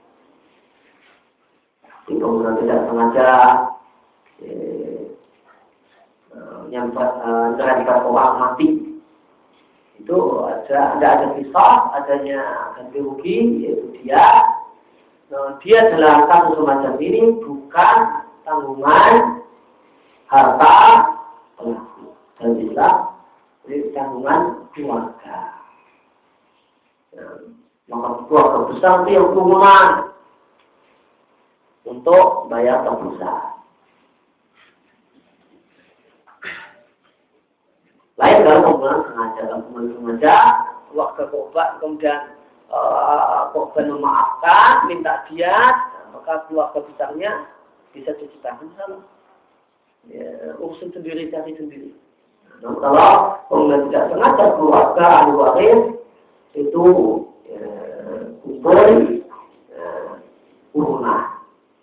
Di pembunuhan tidak sengaja eh, yang terhadap orang mati itu ada ada ada kisah adanya ganti rugi yaitu dia nah, dia dalam kasus semacam ini bukan tanggungan harta pelaku dan bisa jadi tanggungan keluarga. Nah, maka keluarga besar itu yang kerumunan untuk bayar tebusan. Lain kalau pembunuhan sengaja, kalau pembunuhan sengaja, keluarga korban kemudian uh, korban memaafkan, minta diat, maka keluarga besarnya bisa cuci tangan sama. Ya, urusin sendiri, cari sendiri. Nah, kalau pembunuhan tidak sengaja, keluarga ahli waris itu ya, kumpul ya, urunan.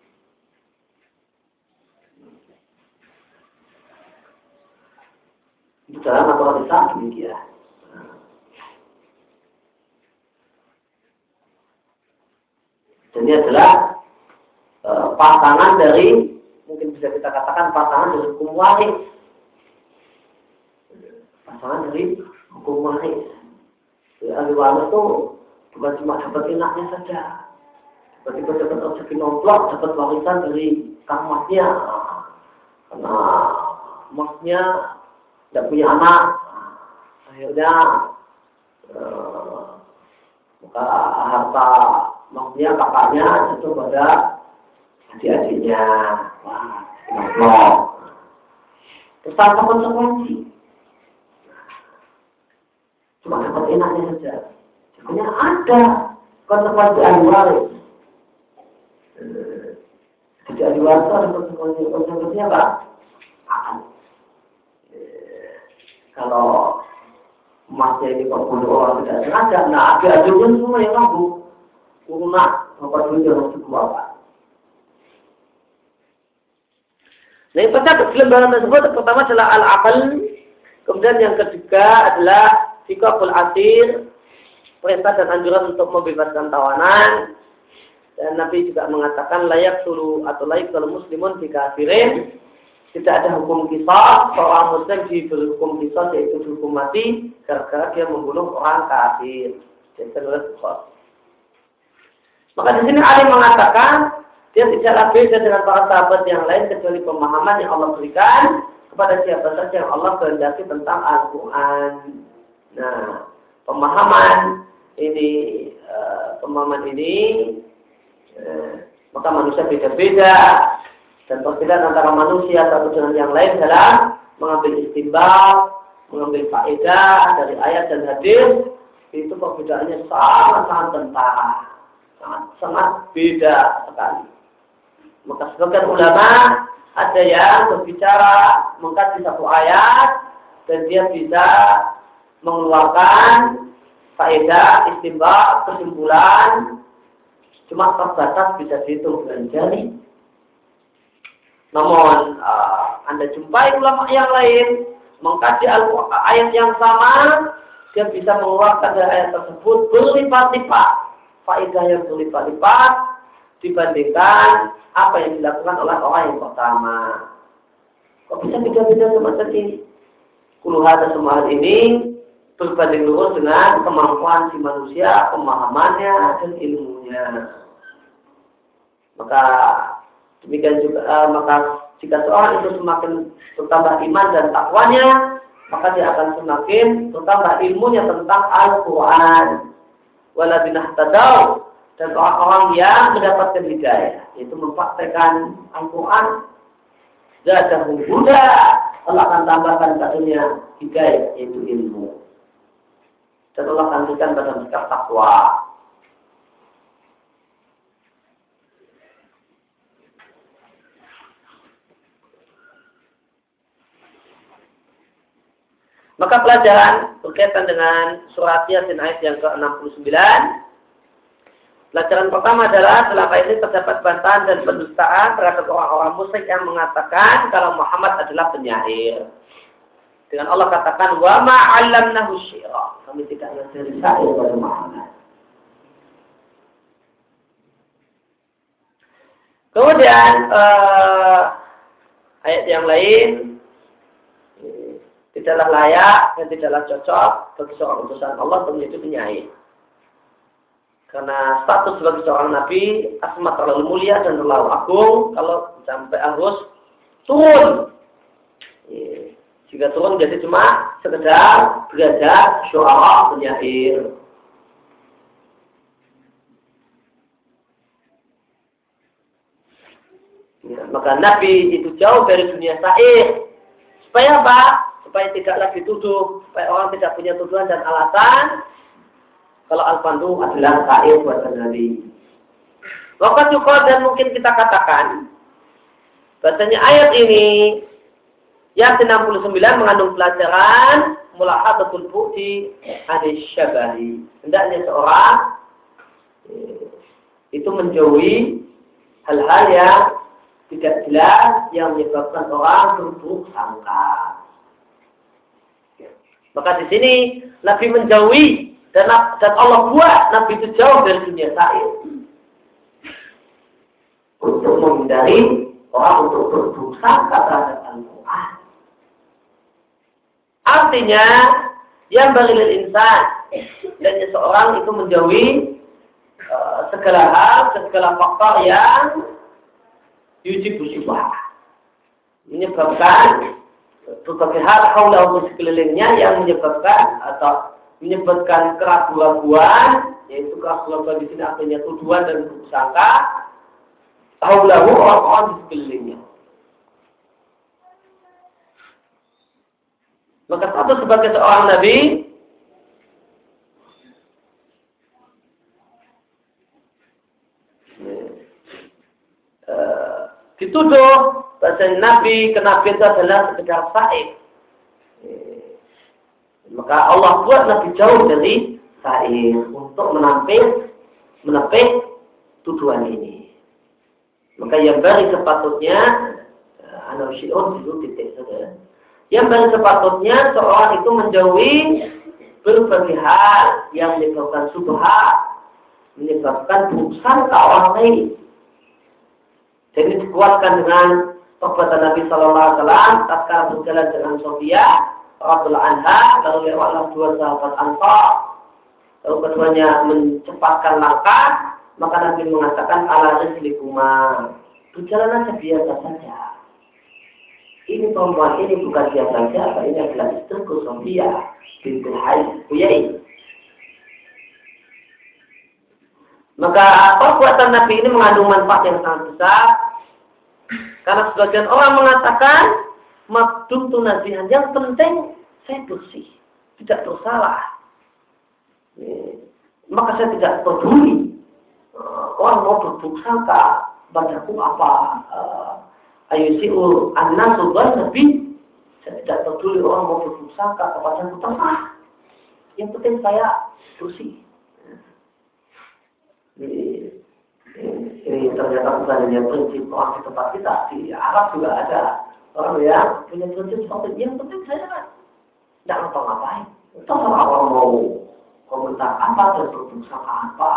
Dalam aturan Islam demikian. Jadi adalah e, pasangan dari mungkin bisa kita katakan pasangan dari hukum waris. Pasangan dari hukum waris. Ahli waris itu bukan cuma dapat enaknya saja. Tiba-tiba dapat rezeki nomplok, dapat warisan dari kang masnya. Karena masnya tidak punya anak, akhirnya eh, maka harta maksudnya kakaknya jatuh pada adik-adiknya. Wah, nomplok. Terus tanpa konsekuensi. Cuma dapat enaknya saja. Sebenarnya ada konsekuensi ahli waris. Tidak ahli waris ada konsekuensi. Konsekuensinya apa? Akan. Kalau emasnya ini kok bunuh orang tidak sengaja, nah adik-adiknya semua yang mampu. Kuruna, bapak dulu yang harus dikeluarkan. Nah, yang pada kelembaran tersebut pertama adalah al-aqal, kemudian yang ketiga adalah sikapul asir, perintah dan anjuran untuk membebaskan tawanan. Dan Nabi juga mengatakan layak suruh atau layak kalau muslimun dikafirin. Tidak ada hukum kisah, seorang muslim diberi hukum kisah yaitu hukum mati gara-gara dia membunuh orang kafir. Jadi terus maka di sini Ali mengatakan dia tidaklah beda dengan para sahabat yang lain kecuali pemahaman yang Allah berikan kepada siapa saja yang Allah kehendaki tentang Al-Quran. Nah, pemahaman ini, uh, pemahaman ini, uh, maka manusia beda-beda. Dan perbedaan antara manusia satu dengan yang lain adalah mengambil istimbal, mengambil faedah dari ayat dan hadis. Itu perbedaannya sangat-sangat kentara, sangat-sangat beda sekali. Maka sebagian ulama ada yang berbicara mengkaji satu ayat dan dia bisa mengeluarkan faedah, istimba, kesimpulan cuma terbatas bisa dihitung dengan jari. Namun uh, Anda jumpai ulama yang lain mengkaji ayat yang sama, dia bisa mengeluarkan dari ayat tersebut berlipat-lipat faedah yang berlipat-lipat dibandingkan apa yang dilakukan oleh orang yang pertama. Kok bisa beda-beda semacam ini? Kuluhada semua hal ini berbanding lurus dengan kemampuan si manusia, pemahamannya dan ilmunya. Maka demikian juga uh, maka jika seorang itu semakin bertambah iman dan takwanya, maka dia akan semakin bertambah ilmunya tentang Al-Quran. Waladzinah tadau, dan orang-orang yang mendapatkan hidayah, yaitu mempraktekkan Al-Quran. Zadahum huda, Allah akan tambahkan padanya hidayah, yaitu ilmu. Dan Allah akan berikan pada sikap takwa. Maka pelajaran berkaitan dengan surat Yasin ayat yang ke enam puluh sembilan. Pelajaran pertama adalah selama ini terdapat bantahan dan pendustaan terhadap orang-orang musyrik yang mengatakan kalau Muhammad adalah penyair. Dengan Allah katakan, wa ma 'allamnahu syi'ra. Kami tidak mengajari syair kepada Muhammad. Kemudian uh, ayat yang lain, tidaklah layak dan tidaklah cocok bagi seorang utusan Allah untuk menjadi penyair. Karena status sebagai seorang nabi asma terlalu mulia dan terlalu agung kalau sampai harus turun. Jika turun jadi cuma sekedar belajar syu'ara penyair. Ya, maka nabi itu jauh dari dunia syair. Supaya apa? Supaya tidak lagi tuduh, supaya orang tidak punya tuduhan dan alasan kalau Al-Fandu adalah syair buatan Nabi. Waktu juga dan mungkin kita katakan bahasanya ayat ini Yasin enam puluh sembilan mengandung pelajaran mulahadatul bu'di hadis syabahi. Hendaknya seorang itu menjauhi hal-hal yang tidak jelas yang menyebabkan orang berburuk sangka. Maka di sini Nabi menjauhi dan, dan Allah buat Nabi itu jauh dari dunia syair untuk menghindari orang untuk berburuk sangka terhadap Al-Quran. Artinya yang barilil insan dan seseorang itu menjauhi uh, segala hal, segala faktor yang yujibu syubhah, menyebabkan berbagai hal haulah di sekelilingnya yang menyebabkan atau menyebabkan keraguan-keraguan, yaitu keraguan-keraguan di sini artinya tuduhan dan prasangka haulahu orang-orang di sekelilingnya. Maka satu sebagai seorang nabi uh, dituduh bahasa nabi kenabian itu adalah sekedar syair. Maka Allah buat Nabi jauh dari syair untuk menampik menepik tuduhan ini. Maka yang bari sepatutnya anak syi'un itu titik saja. Yang bari sepatutnya seorang itu menjauhi berbagai hal yang menyebabkan subhat, menyebabkan buruk sangka orang lain. Jadi dikuatkan dengan perbuatan Nabi Sallallahu Alaihi Wasallam tatkala berjalan dengan Sofia radhiyallahu anha, lalu lewatlah dua sahabat Ansar, lalu keduanya mencepatkan langkah, maka Nabi mengatakan ala rizlikuma, berjalan saja biasa saja. Ini perempuan ini bukan biasa saja, ini adalah istriku Sofia bintul Huyai. Maka perbuatan Nabi ini mengandung manfaat yang sangat besar. Karena sebagian orang mengatakan makdum tu nasihan, yang penting saya bersih, tidak bersalah. Maka saya tidak peduli orang mau berburuk sangka padaku apa. Ayusiul an-nasu wan nabi, saya tidak peduli orang mau berburuk sangka kepadaku, terserah. Yang penting saya bersih. Ini, ini, ini ternyata bukan hanya prinsip orang di tempat kita, di Arab juga ada orang yang punya prinsip seperti yang penting saya tidak ngapa-ngapain. Terserah orang mau komentar apa dan berdosa apa.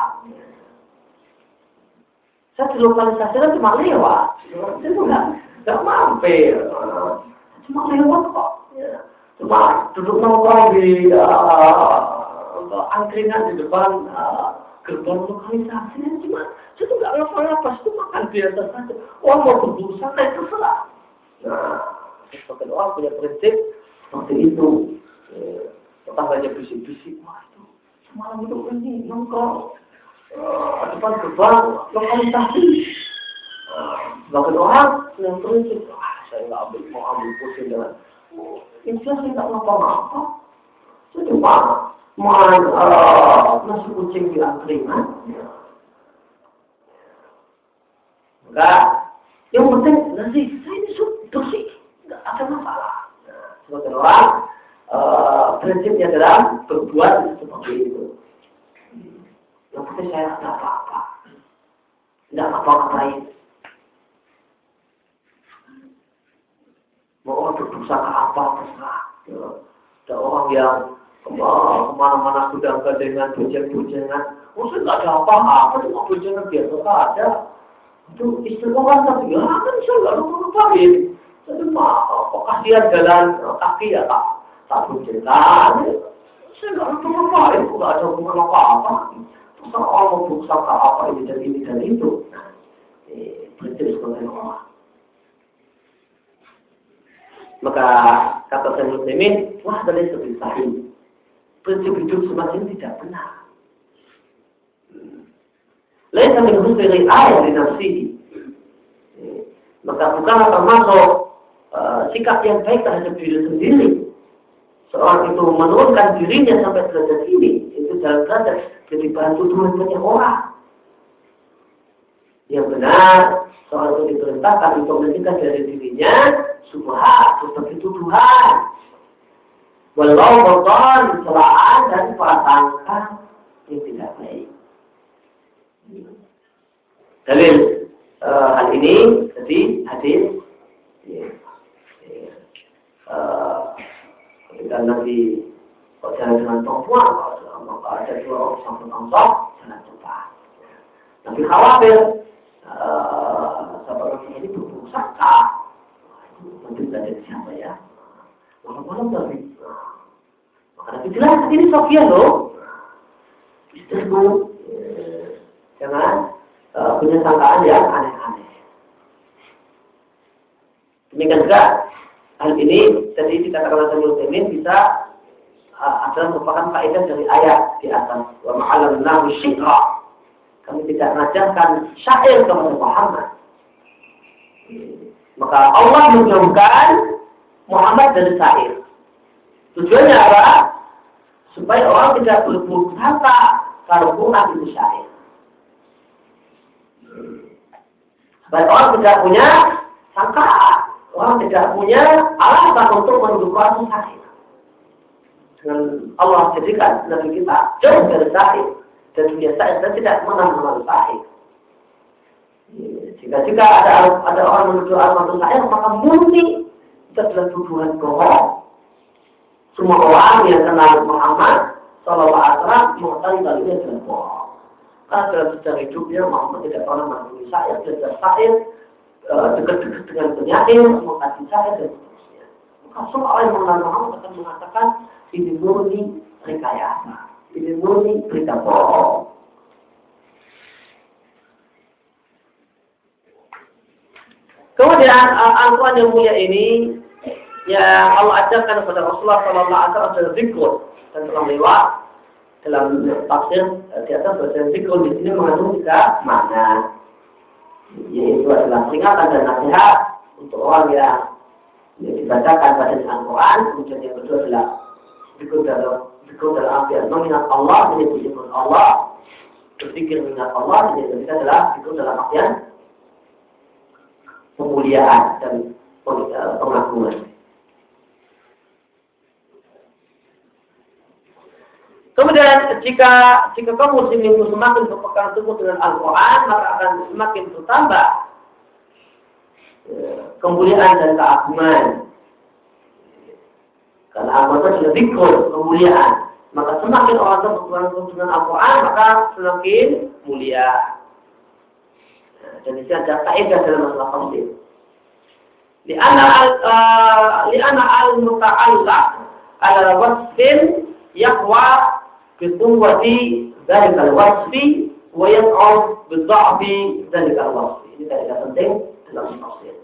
Saya di lokalisasi kan cuma lewat, itu nggak nggak mampir, cuma lewat kok. Cuma duduk nongkrong di uh, angkringan di depan uh, gerbang lokalisasi, cuma itu nggak ngapa-ngapa, itu makan biasa saja. Orang mau berdosa kayak terserah. Nah, sebagian orang punya prinsip seperti itu. Tetangganya bisik-bisik, wah itu semalam itu ini nongkrong uh, depan gerbang lokalisasi. Sebagian orang yang prinsip, ah saya nggak ambil mau ambil pusing dengan, oh, ini saya nggak ngapa-ngapa. Saya cuma makan uh, nasi kucing di angkringan. Enggak, yang penting nasi saya ini bersih, nggak ada masalah. Sebagian orang Uh, prinsipnya adalah berbuat seperti itu. Yang penting saya tidak apa-apa, tidak apa-apain. Mau orang berdosa ke apa terserah. Ya. Ada orang yang kemana-mana sudah dengan bujang-bujangan. Oh saya tidak ada apa-apa, cuma bujangan biasa saja. Itu istilah tapi ya kan saya tidak apa-apain. Saya cuma kasihan jalan kaki ya tak. Tak berjalan, saya nggak apa-apa, itu nggak ada hubungan apa-apa. Terus orang mau berusaha apa ini dan ini dan itu, eh, prinsip seperti orang. Maka kata saya muslimin, wah dari seperti sahih, prinsip hidup semakin tidak benar. Lain sampai husnul ayat di nafsihi. Maka bukanlah termasuk uh, sikap yang baik terhadap diri sendiri. Seorang itu menurunkan dirinya sampai derajat ini, itu dalam derajat jadi bahan tuduhan banyak orang. Yang benar, seorang itu diperintahkan untuk mencegah dari dirinya subhat, seperti tuduhan. Walau boton, celaan dan prasangka yang tidak baik. Dalil uh, hal ini, jadi hadis. Ya, ya, uh, ketika Nabi kalau jalan dengan perempuan, maka ada dua orang sampai langsung jalan cepat. Nabi khawatir uh, sahabat Nabi ini berburuk sangka. Nanti berada di siapa ya? Malam-malam Nabi. Maka Nabi bilang, ini Sofia loh. Istrimu. Jangan uh, punya sangkaan yang aneh-aneh. Demikian juga hal ini jadi dikatakan oleh muslimin bisa uh, adalah merupakan faedah dari ayat di atas. Wa ma'alamnahu syi'ra. Kami tidak mengajarkan syair kepada Muhammad. Maka Allah menjauhkan Muhammad dari syair. Tujuannya apa? Supaya orang tidak berburuk sangka kalau Quran itu syair. Supaya orang tidak punya sangka, orang tidak punya alasan untuk menuduhkan syair. Dengan Allah jadikan Nabi kita jauh dari syair dan dunia syair dan tidak mengenal syair. Jika-jika ada ada orang menuduh al-Quran syair, maka murni itu adalah tuduhan bohong. Semua orang yang kenal Muhammad Sallallahu Alaihi Wasallam mengetahui hal ini adalah bohong. Karena dalam sejarah hidupnya Muhammad tidak pernah menulis syair, belajar syair, dekat-dekat dengan penyair, mengkaji syair dan seterusnya. Maka semua orang yang mengenal Muhammad akan mengatakan ini murni rekayasa, ini murni berita bohong. Kemudian Al-Quran yang mulia ini yang Allah ajarkan kepada Rasulullah Sallallahu Alaihi Wasallam adalah zikr dan telah lewat dalam tafsir di atas bahasa zikr di sini mengandung tiga makna, yaitu adalah peringatan dan nasihat untuk orang yang dibacakan pada Al-Quran. Kemudian yang kedua adalah zikr dalam zikr dalam artian mengingat Allah, menyebut Allah, berpikir mengingat Allah. Dan yang ketiga adalah zikr dalam artian pemuliaan dan pengagungan. Kemudian jika jika kaum muslimin itu semakin berpegang teguh dengan Al-Quran, maka akan semakin bertambah kemuliaan dan keagungan. Karena Al-Quran sudah zikr, kemuliaan. Maka semakin orang itu berpegang teguh dengan Al-Quran, maka semakin mulia. Nah, dan ini ada kaidah dalam masalah tafsir. Li'anna al-muta'allaq ala wasfin yaqwa biquwwati dzalikal wasfi wa yaq'u bidha'fi dzalikal wasfi. Ini kaidah penting dalam tafsir.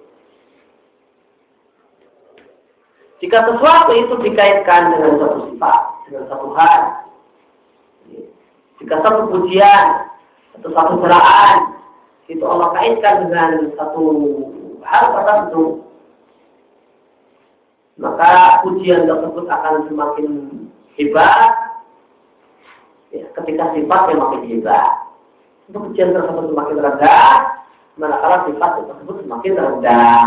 Jika sesuatu itu dikaitkan dengan satu sifat, dengan satu hal, jika satu pujian atau satu celaan itu Allah kaitkan dengan satu hal tertentu, maka pujian tersebut akan semakin hebat ya, ketika sifatnya makin hebat. Untuk pujian tersebut semakin rendah, manakala sifat tersebut semakin rendah.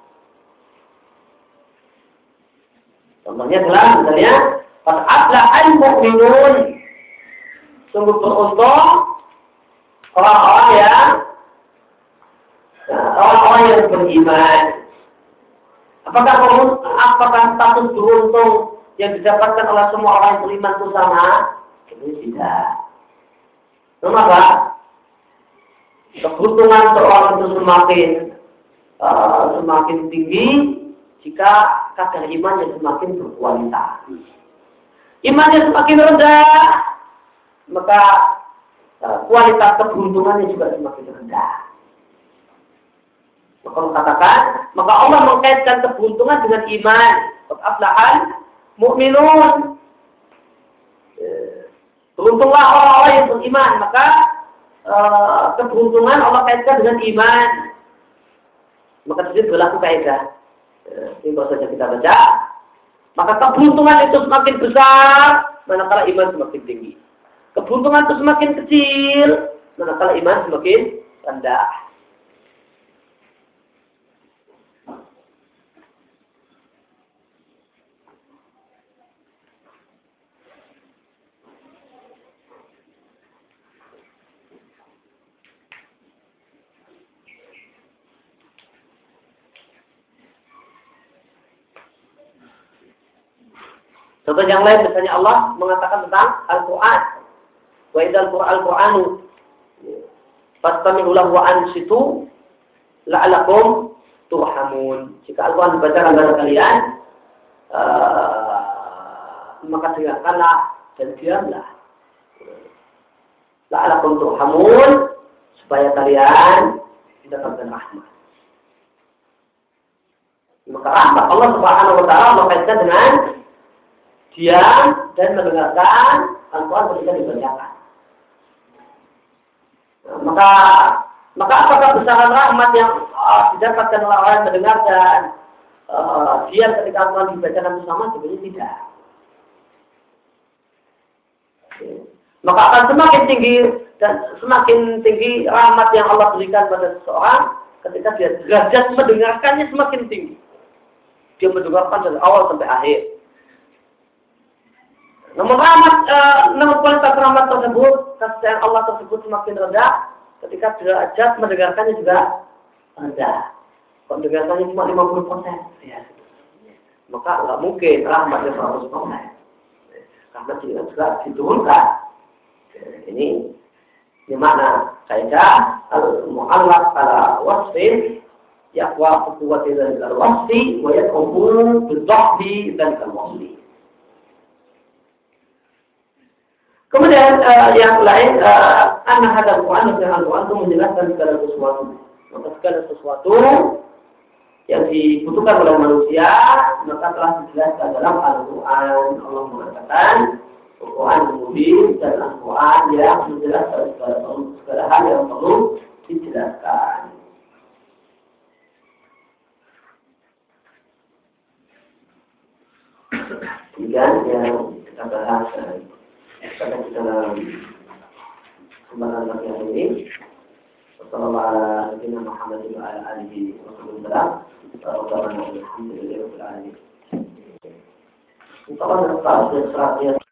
Contohnya adalah misalnya qad aflahal mu'minun, sungguh beruntung orang-orang yang orang-orang yang beriman. Apakah apakah status beruntung yang didapatkan oleh semua orang yang beriman itu sama? Ini tidak. Kenapa? Keberuntungan seorang itu semakin uh, semakin tinggi jika kadar imannya semakin berkualitas. Imannya semakin rendah, maka uh, kualitas keberuntungannya juga semakin rendah. Maka katakan, maka Allah mengkaitkan keberuntungan dengan iman. Aflahal mu'minun. Beruntunglah orang-orang yang beriman. Maka uh, keberuntungan Allah kaitkan dengan iman. Maka disini berlaku kaidah. Ini baru saja kita baca. Maka keberuntungan itu semakin besar, manakala iman semakin tinggi. Keberuntungan itu semakin kecil, manakala iman semakin rendah. Contoh yang lain misalnya Allah mengatakan tentang Al-Quran. Wa idzal Qur'anu fastami'u lahu wa ansitu la'alakum turhamun. Jika Al-Quran dibacakan kepada kalian, uh, maka dengarkanlah dan diamlah. La'alakum turhamun, supaya kalian mendapatkan rahmat. Maka rahmat Allah Subhanahu wa taala mengkaitkan dengan diam dan mendengarkan Al-Quran ketika dibacakan. Nah, maka maka apakah besaran rahmat yang uh, didapatkan oleh orang yang mendengarkan uh, diam ketika Al-Quran dibacakan bersama? Sebenarnya tidak. Okay. Maka akan semakin tinggi dan semakin tinggi rahmat yang Allah berikan pada seseorang ketika dia derajat mendengarkannya semakin tinggi. Dia mendengarkan dari awal sampai akhir. Namun rahmat, e, namun kualitas rahmat tersebut, kasih sayang Allah tersebut semakin rendah ketika derajat mendengarkannya juga rendah. Kalau mendengarkannya cuma lima puluh persen, ya, maka nggak mungkin rahmatnya seratus persen. Karena juga diturunkan. Ini ini mana kaidah al-mu'allaq ala wasfin yaqwa quwwati dzal wasfi wa yaqumu bidhahbi dzal wasfi. Kemudian uh, yang lain, uh, anak hadal Quran dan Al-Quran itu menjelaskan segala sesuatu. Maka segala sesuatu yang dibutuhkan oleh manusia, maka telah dijelaskan dalam Al-Quran. Allah mengatakan, Al-Quran mubin dan Al-Quran yang menjelaskan segala, segala hal yang perlu dijelaskan. Kemudian yang kita bahas pada dalam kesempatan pagi hari ini, Wassalamualaikum warahmatullahi wabarakatuh. Alhamdulillah. Untuk